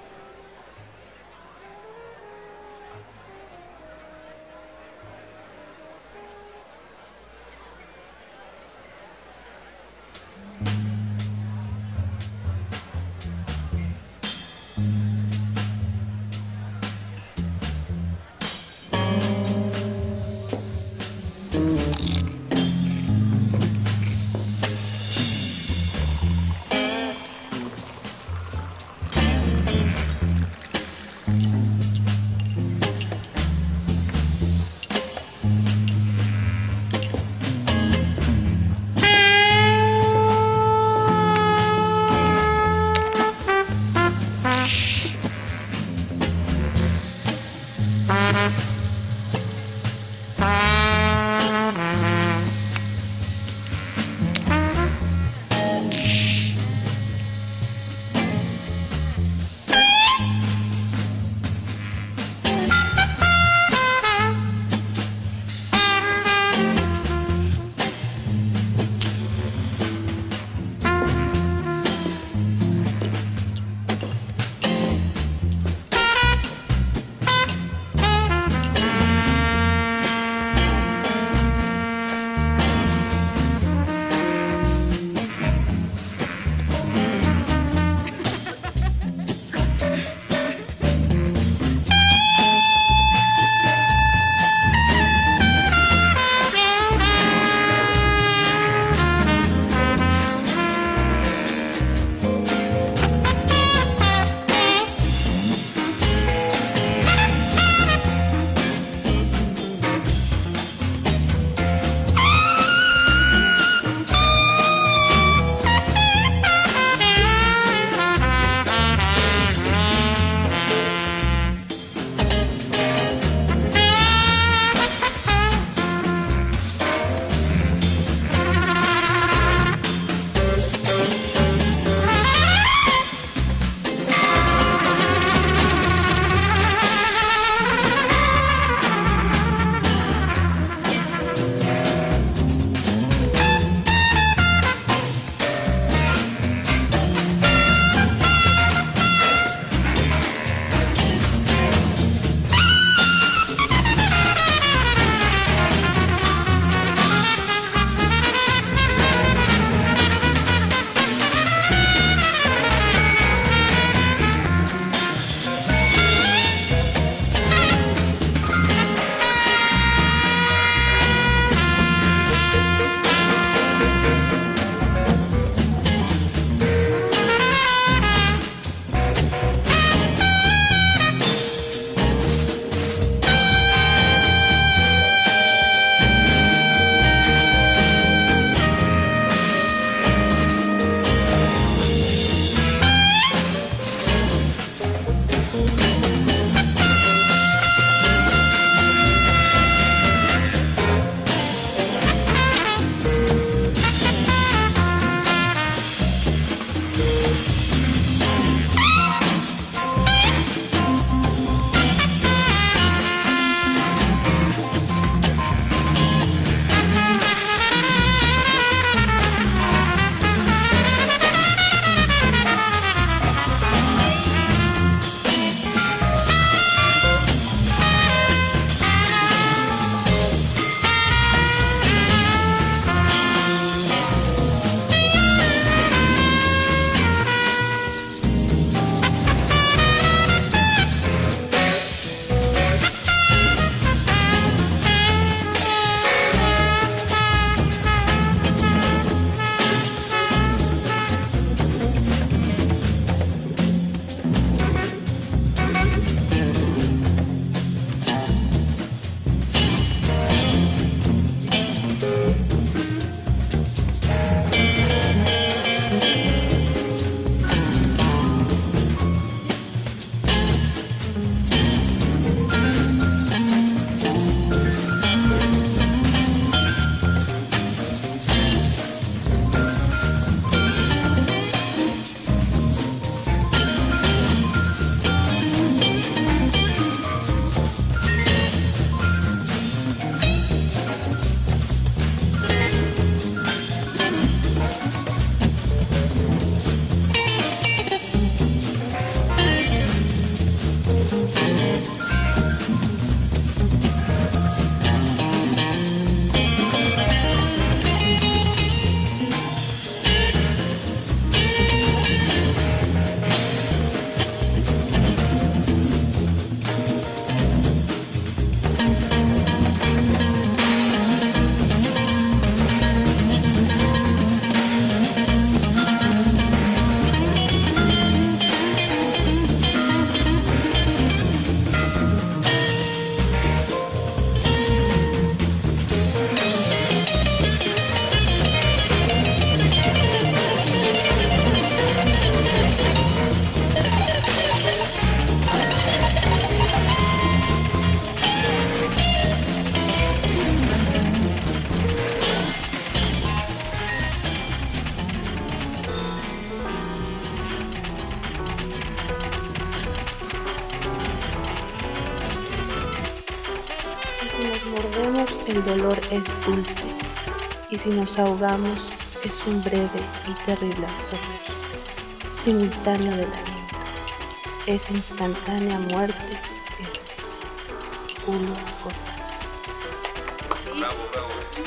Si nos mordemos, el dolor es dulce, y si nos ahogamos, es un breve y terrible absorber, simultáneo del aliento. Es instantánea muerte, es bella. Julio Cortázar. Bravo, bravo.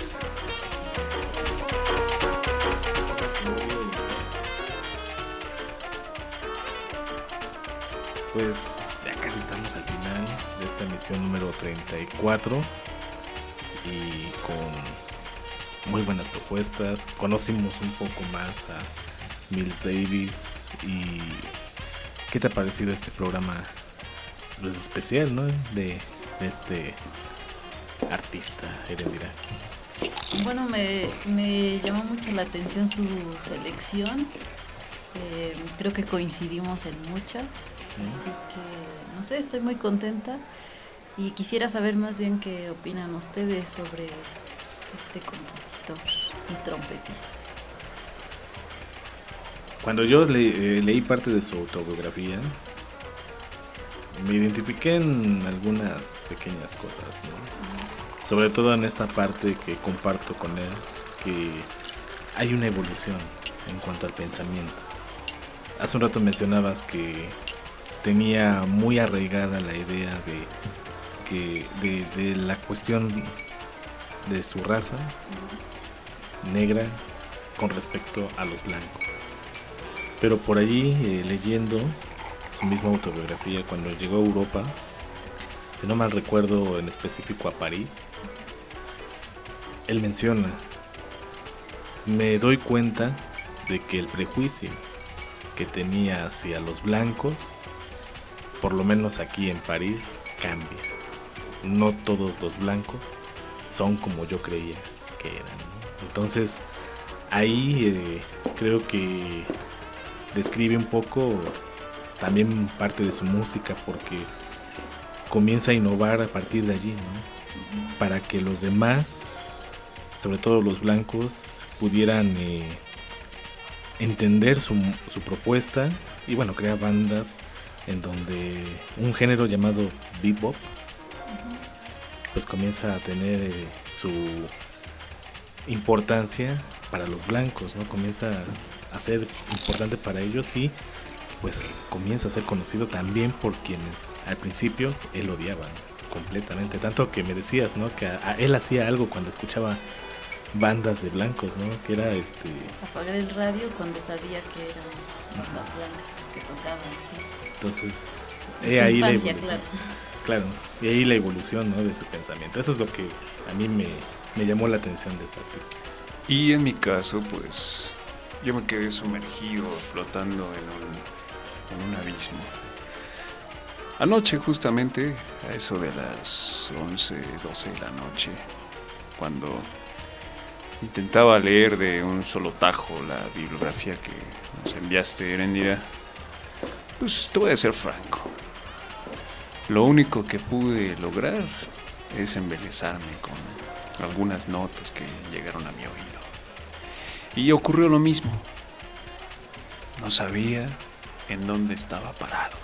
Pues ya casi estamos al final de esta emisión número treinta y cuatro y con muy buenas propuestas. Conocimos un poco más a Miles Davis. ¿Y qué te ha parecido este programa, pues, especial, ¿no? de, de este artista, Erendira? Bueno, me, me llamó mucho la atención su selección. Eh, creo que coincidimos en muchas. Así que, no sé, estoy muy contenta y quisiera saber más bien qué opinan ustedes sobre este compositor y trompetista. Cuando yo le, eh, leí parte de su autobiografía, me identifiqué en algunas pequeñas cosas, ¿no? Sobre todo en esta parte que comparto con él, que hay una evolución en cuanto al pensamiento. Hace un rato mencionabas que tenía muy arraigada la idea de que de, de la cuestión de su raza negra con respecto a los blancos. Pero por allí, eh, leyendo su misma autobiografía, cuando llegó a Europa, si no mal recuerdo, en específico a París, él menciona: me doy cuenta de que el prejuicio que tenía hacia los blancos, por lo menos aquí en París, cambia. No todos los blancos son como yo creía que eran, ¿no? Entonces, ahí eh, creo que describe un poco también parte de su música, porque comienza a innovar a partir de allí, ¿no? Para que los demás, sobre todo los blancos, pudieran eh, entender su, su propuesta y, bueno, crear bandas en donde un género llamado bebop pues comienza a tener eh, su importancia para los blancos, ¿no? Comienza a ser importante para ellos y pues comienza a ser conocido también por quienes al principio él odiaba completamente, tanto que me decías, ¿no? Que a, a él hacía algo cuando escuchaba bandas de blancos, ¿no? Que era este apagar el radio cuando sabía que eran bandas blancas que tocaban, sí. Entonces, he ahí infancia, la evolución. Claro. Claro, y ahí la evolución, ¿no? De su pensamiento. Eso es lo que a mí me, me llamó la atención de este artista. Y en mi caso, pues, yo me quedé sumergido, flotando en un, en un abismo. Anoche, justamente, a eso de las once, doce de la noche, cuando intentaba leer de un solo tajo la bibliografía que nos enviaste, Erendira, pues te voy a ser franco. Lo único que pude lograr es embelezarme con algunas notas que llegaron a mi oído. Y ocurrió lo mismo. No sabía en dónde estaba parado.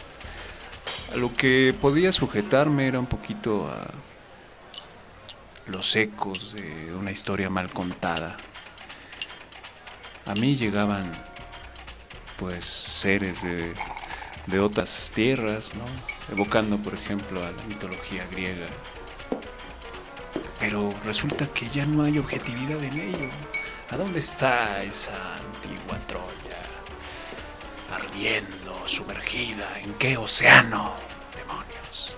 A lo que podía sujetarme era un poquito a los ecos de una historia mal contada. A mí llegaban pues seres de, de otras tierras, ¿no? Evocando por ejemplo a la mitología griega. Pero resulta que ya no hay objetividad en ello. ¿A dónde está esa antigua Troya? Ardiendo, sumergida, ¿en qué océano? Demonios.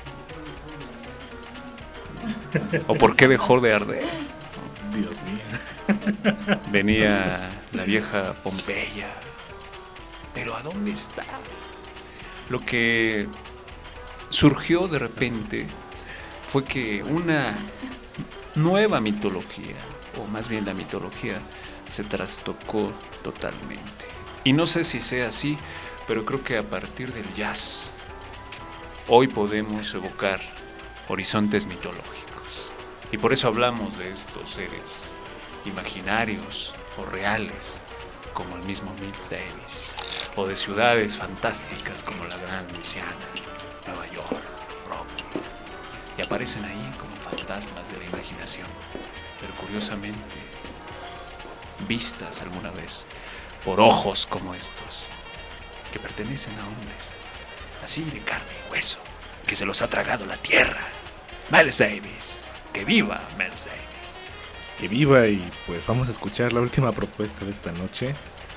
¿O por qué dejó de arder? Dios mío. Venía la vieja Pompeya. ¿Pero a dónde está? Lo que surgió de repente fue que una nueva mitología, o más bien la mitología, se trastocó totalmente. Y no sé si sea así, pero creo que a partir del jazz, hoy podemos evocar horizontes mitológicos. Y por eso hablamos de estos seres imaginarios o reales, como el mismo Miles Davis, o de ciudades fantásticas como la Gran Luisiana, Nueva York, Brooklyn. y aparecen ahí como fantasmas de la imaginación, pero curiosamente vistas alguna vez por ojos como estos, que pertenecen a hombres, así de carne y hueso, que se los ha tragado la tierra. Miles Davis, que viva Miles Davis. Que viva. Y pues vamos a escuchar la última propuesta de esta noche,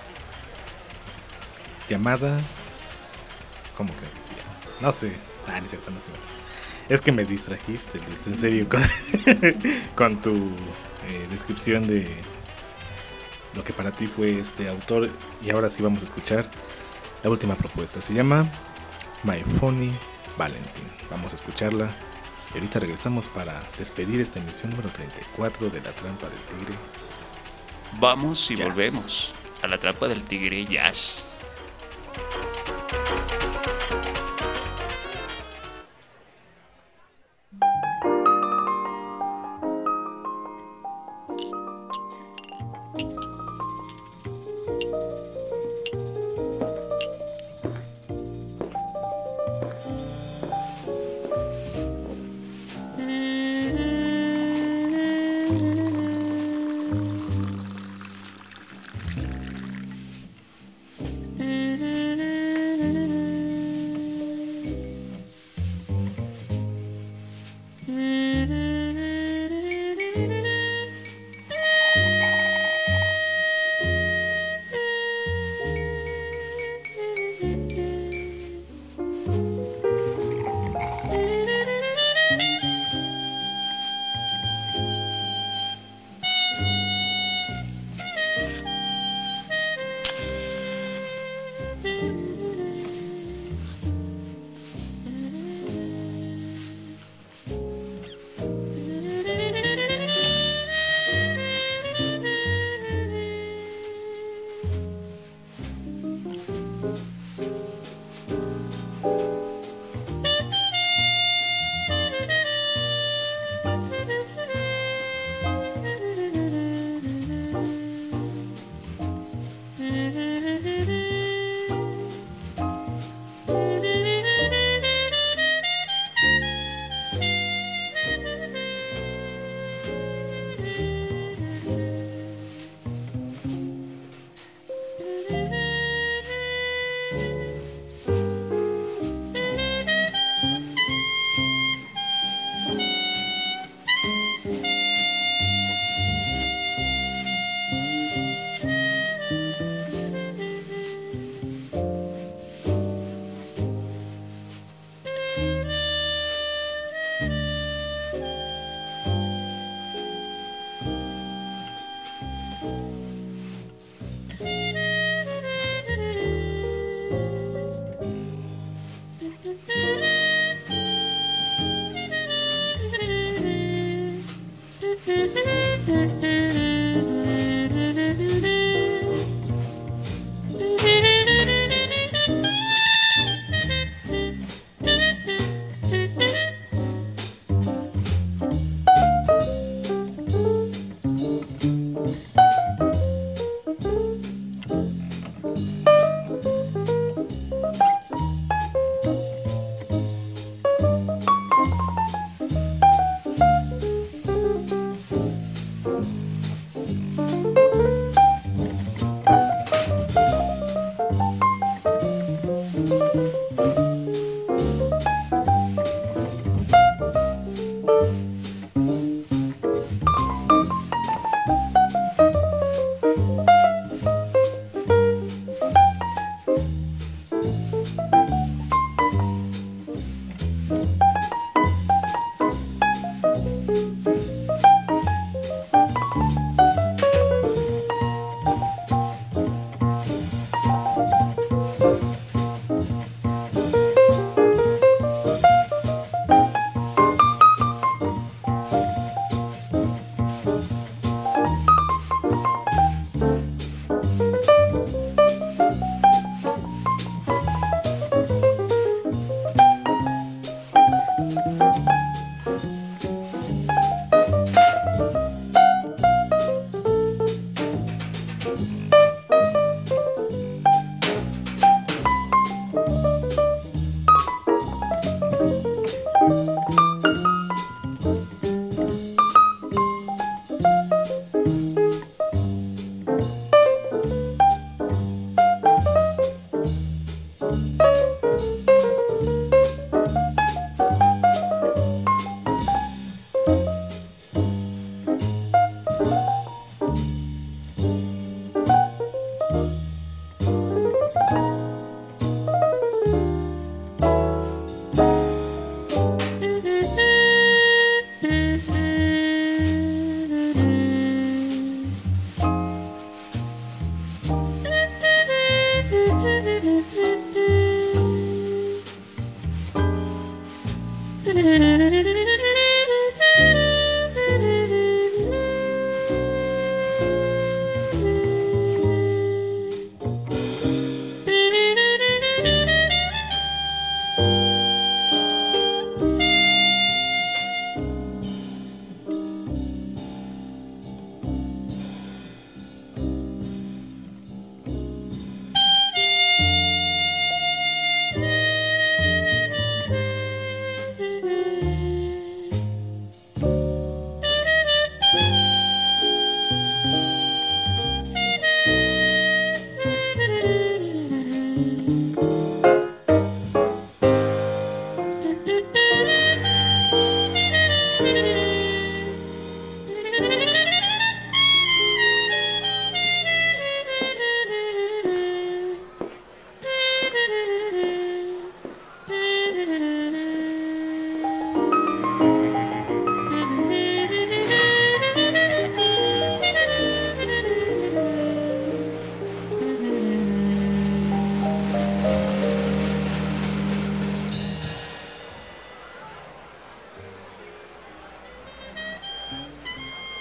llamada... ¿Cómo creo que se llama? No sé. Ah, no es cierto, no sé. Es que me distrajiste, Liz, en serio, con, con tu eh, descripción de lo que para ti fue este autor. Y ahora sí vamos a escuchar la última propuesta. Se llama My Funny Valentine. Vamos a escucharla y ahorita regresamos para despedir esta emisión número treinta y cuatro de La Trampa del Tigre. Vamos y Jazz. volvemos a La Trampa del Tigre Jazz.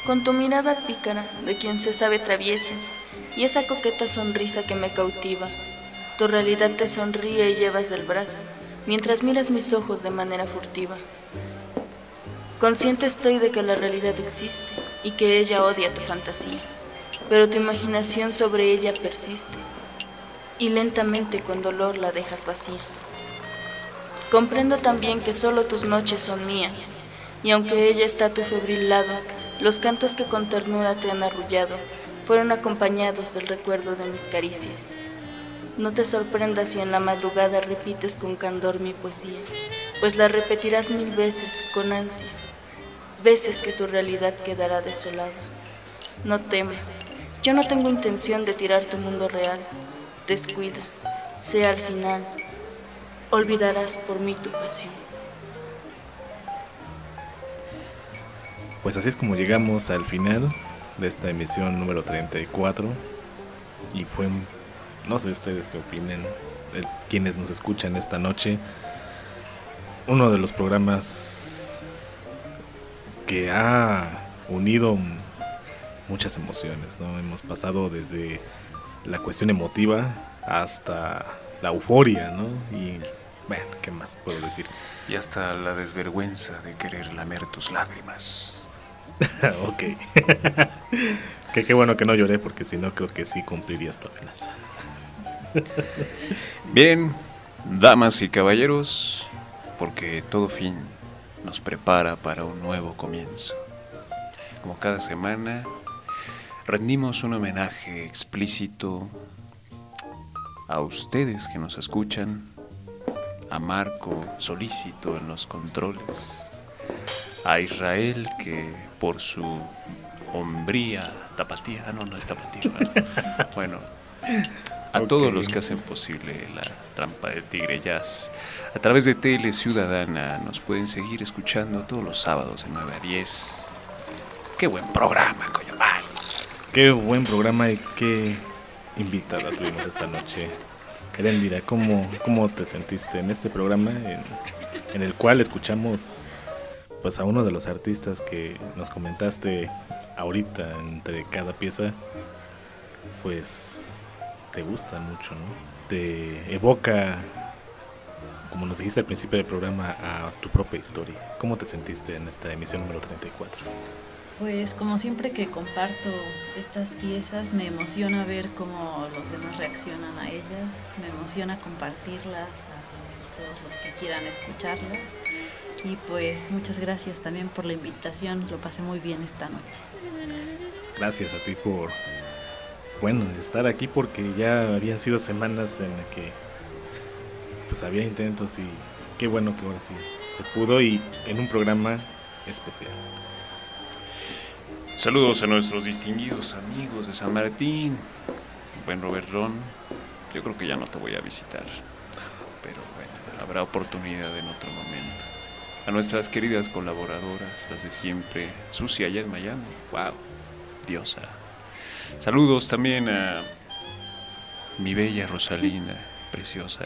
Con tu mirada pícara de quien se sabe travieso y esa coqueta sonrisa que me cautiva, tu realidad te sonríe y llevas del brazo, mientras miras mis ojos de manera furtiva. Consciente estoy de que la realidad existe y que ella odia tu fantasía, pero tu imaginación sobre ella persiste y lentamente con dolor la dejas vacía. Comprendo también que solo tus noches son mías, y aunque ella está a tu febril lado, los cantos que con ternura te han arrullado fueron acompañados del recuerdo de mis caricias. No te sorprendas si en la madrugada repites con candor mi poesía, pues la repetirás mil veces con ansia, veces que tu realidad quedará desolada. No temas, yo no tengo intención de tirar tu mundo real. Descuida, sea al final, olvidarás por mí tu pasión. Pues así es como llegamos al final de esta emisión número treinta y cuatro. Y fue, no sé ustedes qué opinen, eh, quienes nos escuchan esta noche, uno de los programas que ha unido muchas emociones, ¿no? Hemos pasado desde la cuestión emotiva hasta la euforia, ¿no? Y bueno, ¿qué más puedo decir? Y hasta la desvergüenza de querer lamer tus lágrimas. Ok. que qué bueno que no lloré, porque si no creo que sí cumpliría esta amenaza. Bien, damas y caballeros, porque todo fin nos prepara para un nuevo comienzo. Como cada semana, rendimos un homenaje explícito a ustedes que nos escuchan, a Marco Solícito en los controles, a Israel que por su hombría tapatía, ah no, no es tapatía, bueno, bueno a okay. Todos los que hacen posible la Trampa del Tigre Jazz a través de Tele Ciudadana. Nos pueden seguir escuchando todos los sábados de nueve a diez. Qué buen programa, coño. Ay. Qué buen programa y qué invitada tuvimos esta noche. Erendira, ¿cómo, cómo te sentiste en este programa en, en el cual escuchamos pues a uno de los artistas que nos comentaste ahorita entre cada pieza? Pues te gusta mucho, ¿no? Te evoca, como nos dijiste al principio del programa, a tu propia historia. ¿Cómo te sentiste en esta emisión número treinta y cuatro? Pues como siempre que comparto estas piezas, me emociona ver cómo los demás reaccionan a ellas, me emociona compartirlas a todos los que quieran escucharlas. Y pues muchas gracias también por la invitación, lo pasé muy bien esta noche. Gracias a ti por, bueno, estar aquí, porque ya habían sido semanas en las que pues había intentos y qué bueno que ahora sí se pudo y en un programa especial. Saludos a nuestros distinguidos amigos de San Martín. Buen Robert Ron, yo creo que ya no te voy a visitar, pero bueno, habrá oportunidad en otro momento. A nuestras queridas colaboradoras, las de siempre, Susi allá en Miami, wow, diosa. Saludos también a mi bella Rosalina, preciosa.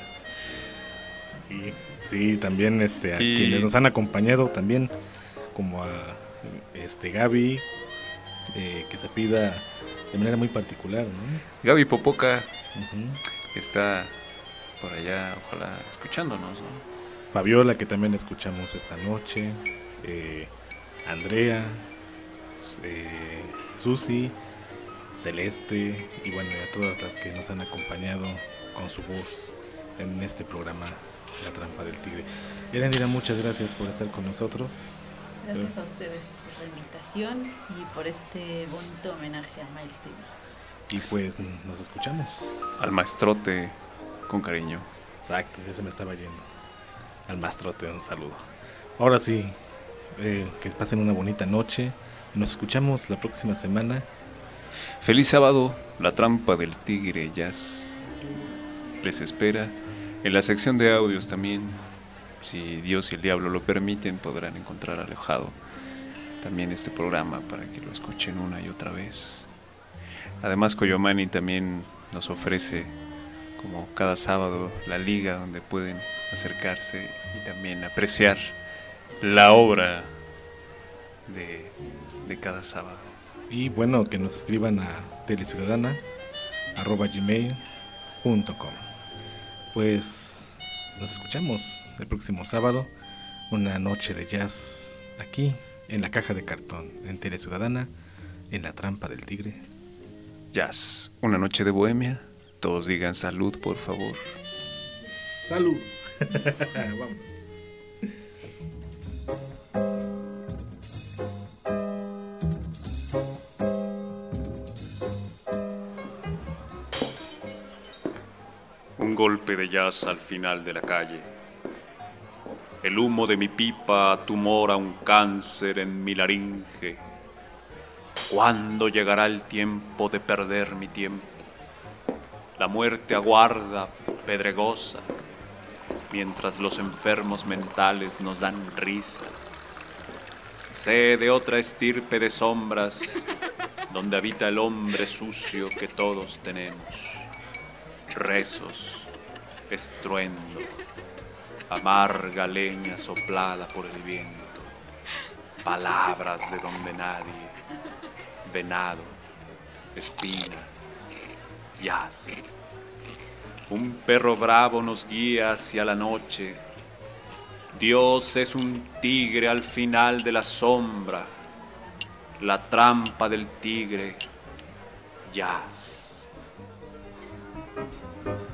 Sí, sí, también este, a y... quienes nos han acompañado también, como a este Gaby, eh, que se pida de manera muy particular, ¿no? Gaby Popoca, uh-huh. está por allá, ojalá, escuchándonos, ¿no? Fabiola, que también escuchamos esta noche, eh, Andrea, eh, Susi, Celeste y bueno, y a todas las que nos han acompañado con su voz en este programa La Trampa del Tigre. Erendira, muchas gracias por estar con nosotros. Gracias a ustedes por la invitación y por este bonito homenaje a Miles Davis. Y pues nos escuchamos. Al maestrote, con cariño. Exacto, ya se me estaba yendo. Al maestrote, un saludo. Ahora sí, eh, que pasen una bonita noche y nos escuchamos la próxima semana. Feliz sábado, La Trampa del Tigre Jazz les espera. En la sección de audios también, si Dios y el diablo lo permiten, podrán encontrar alojado también este programa para que lo escuchen una y otra vez. Además, Coyomani también nos ofrece, como cada sábado, la liga donde pueden acercarse y también apreciar la obra de, de cada sábado. Y bueno, que nos escriban a teleciudadana arroba gmail punto com. Pues nos escuchamos el próximo sábado, una noche de jazz aquí en la caja de cartón, en Teleciudadana, en la trampa del tigre. Jazz, una noche de bohemia. Todos digan salud, por favor. Salud. Vamos. Un golpe de jazz al final de la calle. El humo de mi pipa tumora un cáncer en mi laringe. ¿Cuándo llegará el tiempo de perder mi tiempo? La muerte aguarda, pedregosa, mientras los enfermos mentales nos dan risa. Sé de otra estirpe de sombras, donde habita el hombre sucio que todos tenemos. Rezos, estruendo, amarga leña soplada por el viento, palabras de donde nadie, venado, espina, jazz. Un perro bravo nos guía hacia la noche. Dios es un tigre al final de la sombra, la trampa del tigre, jazz. Thank you.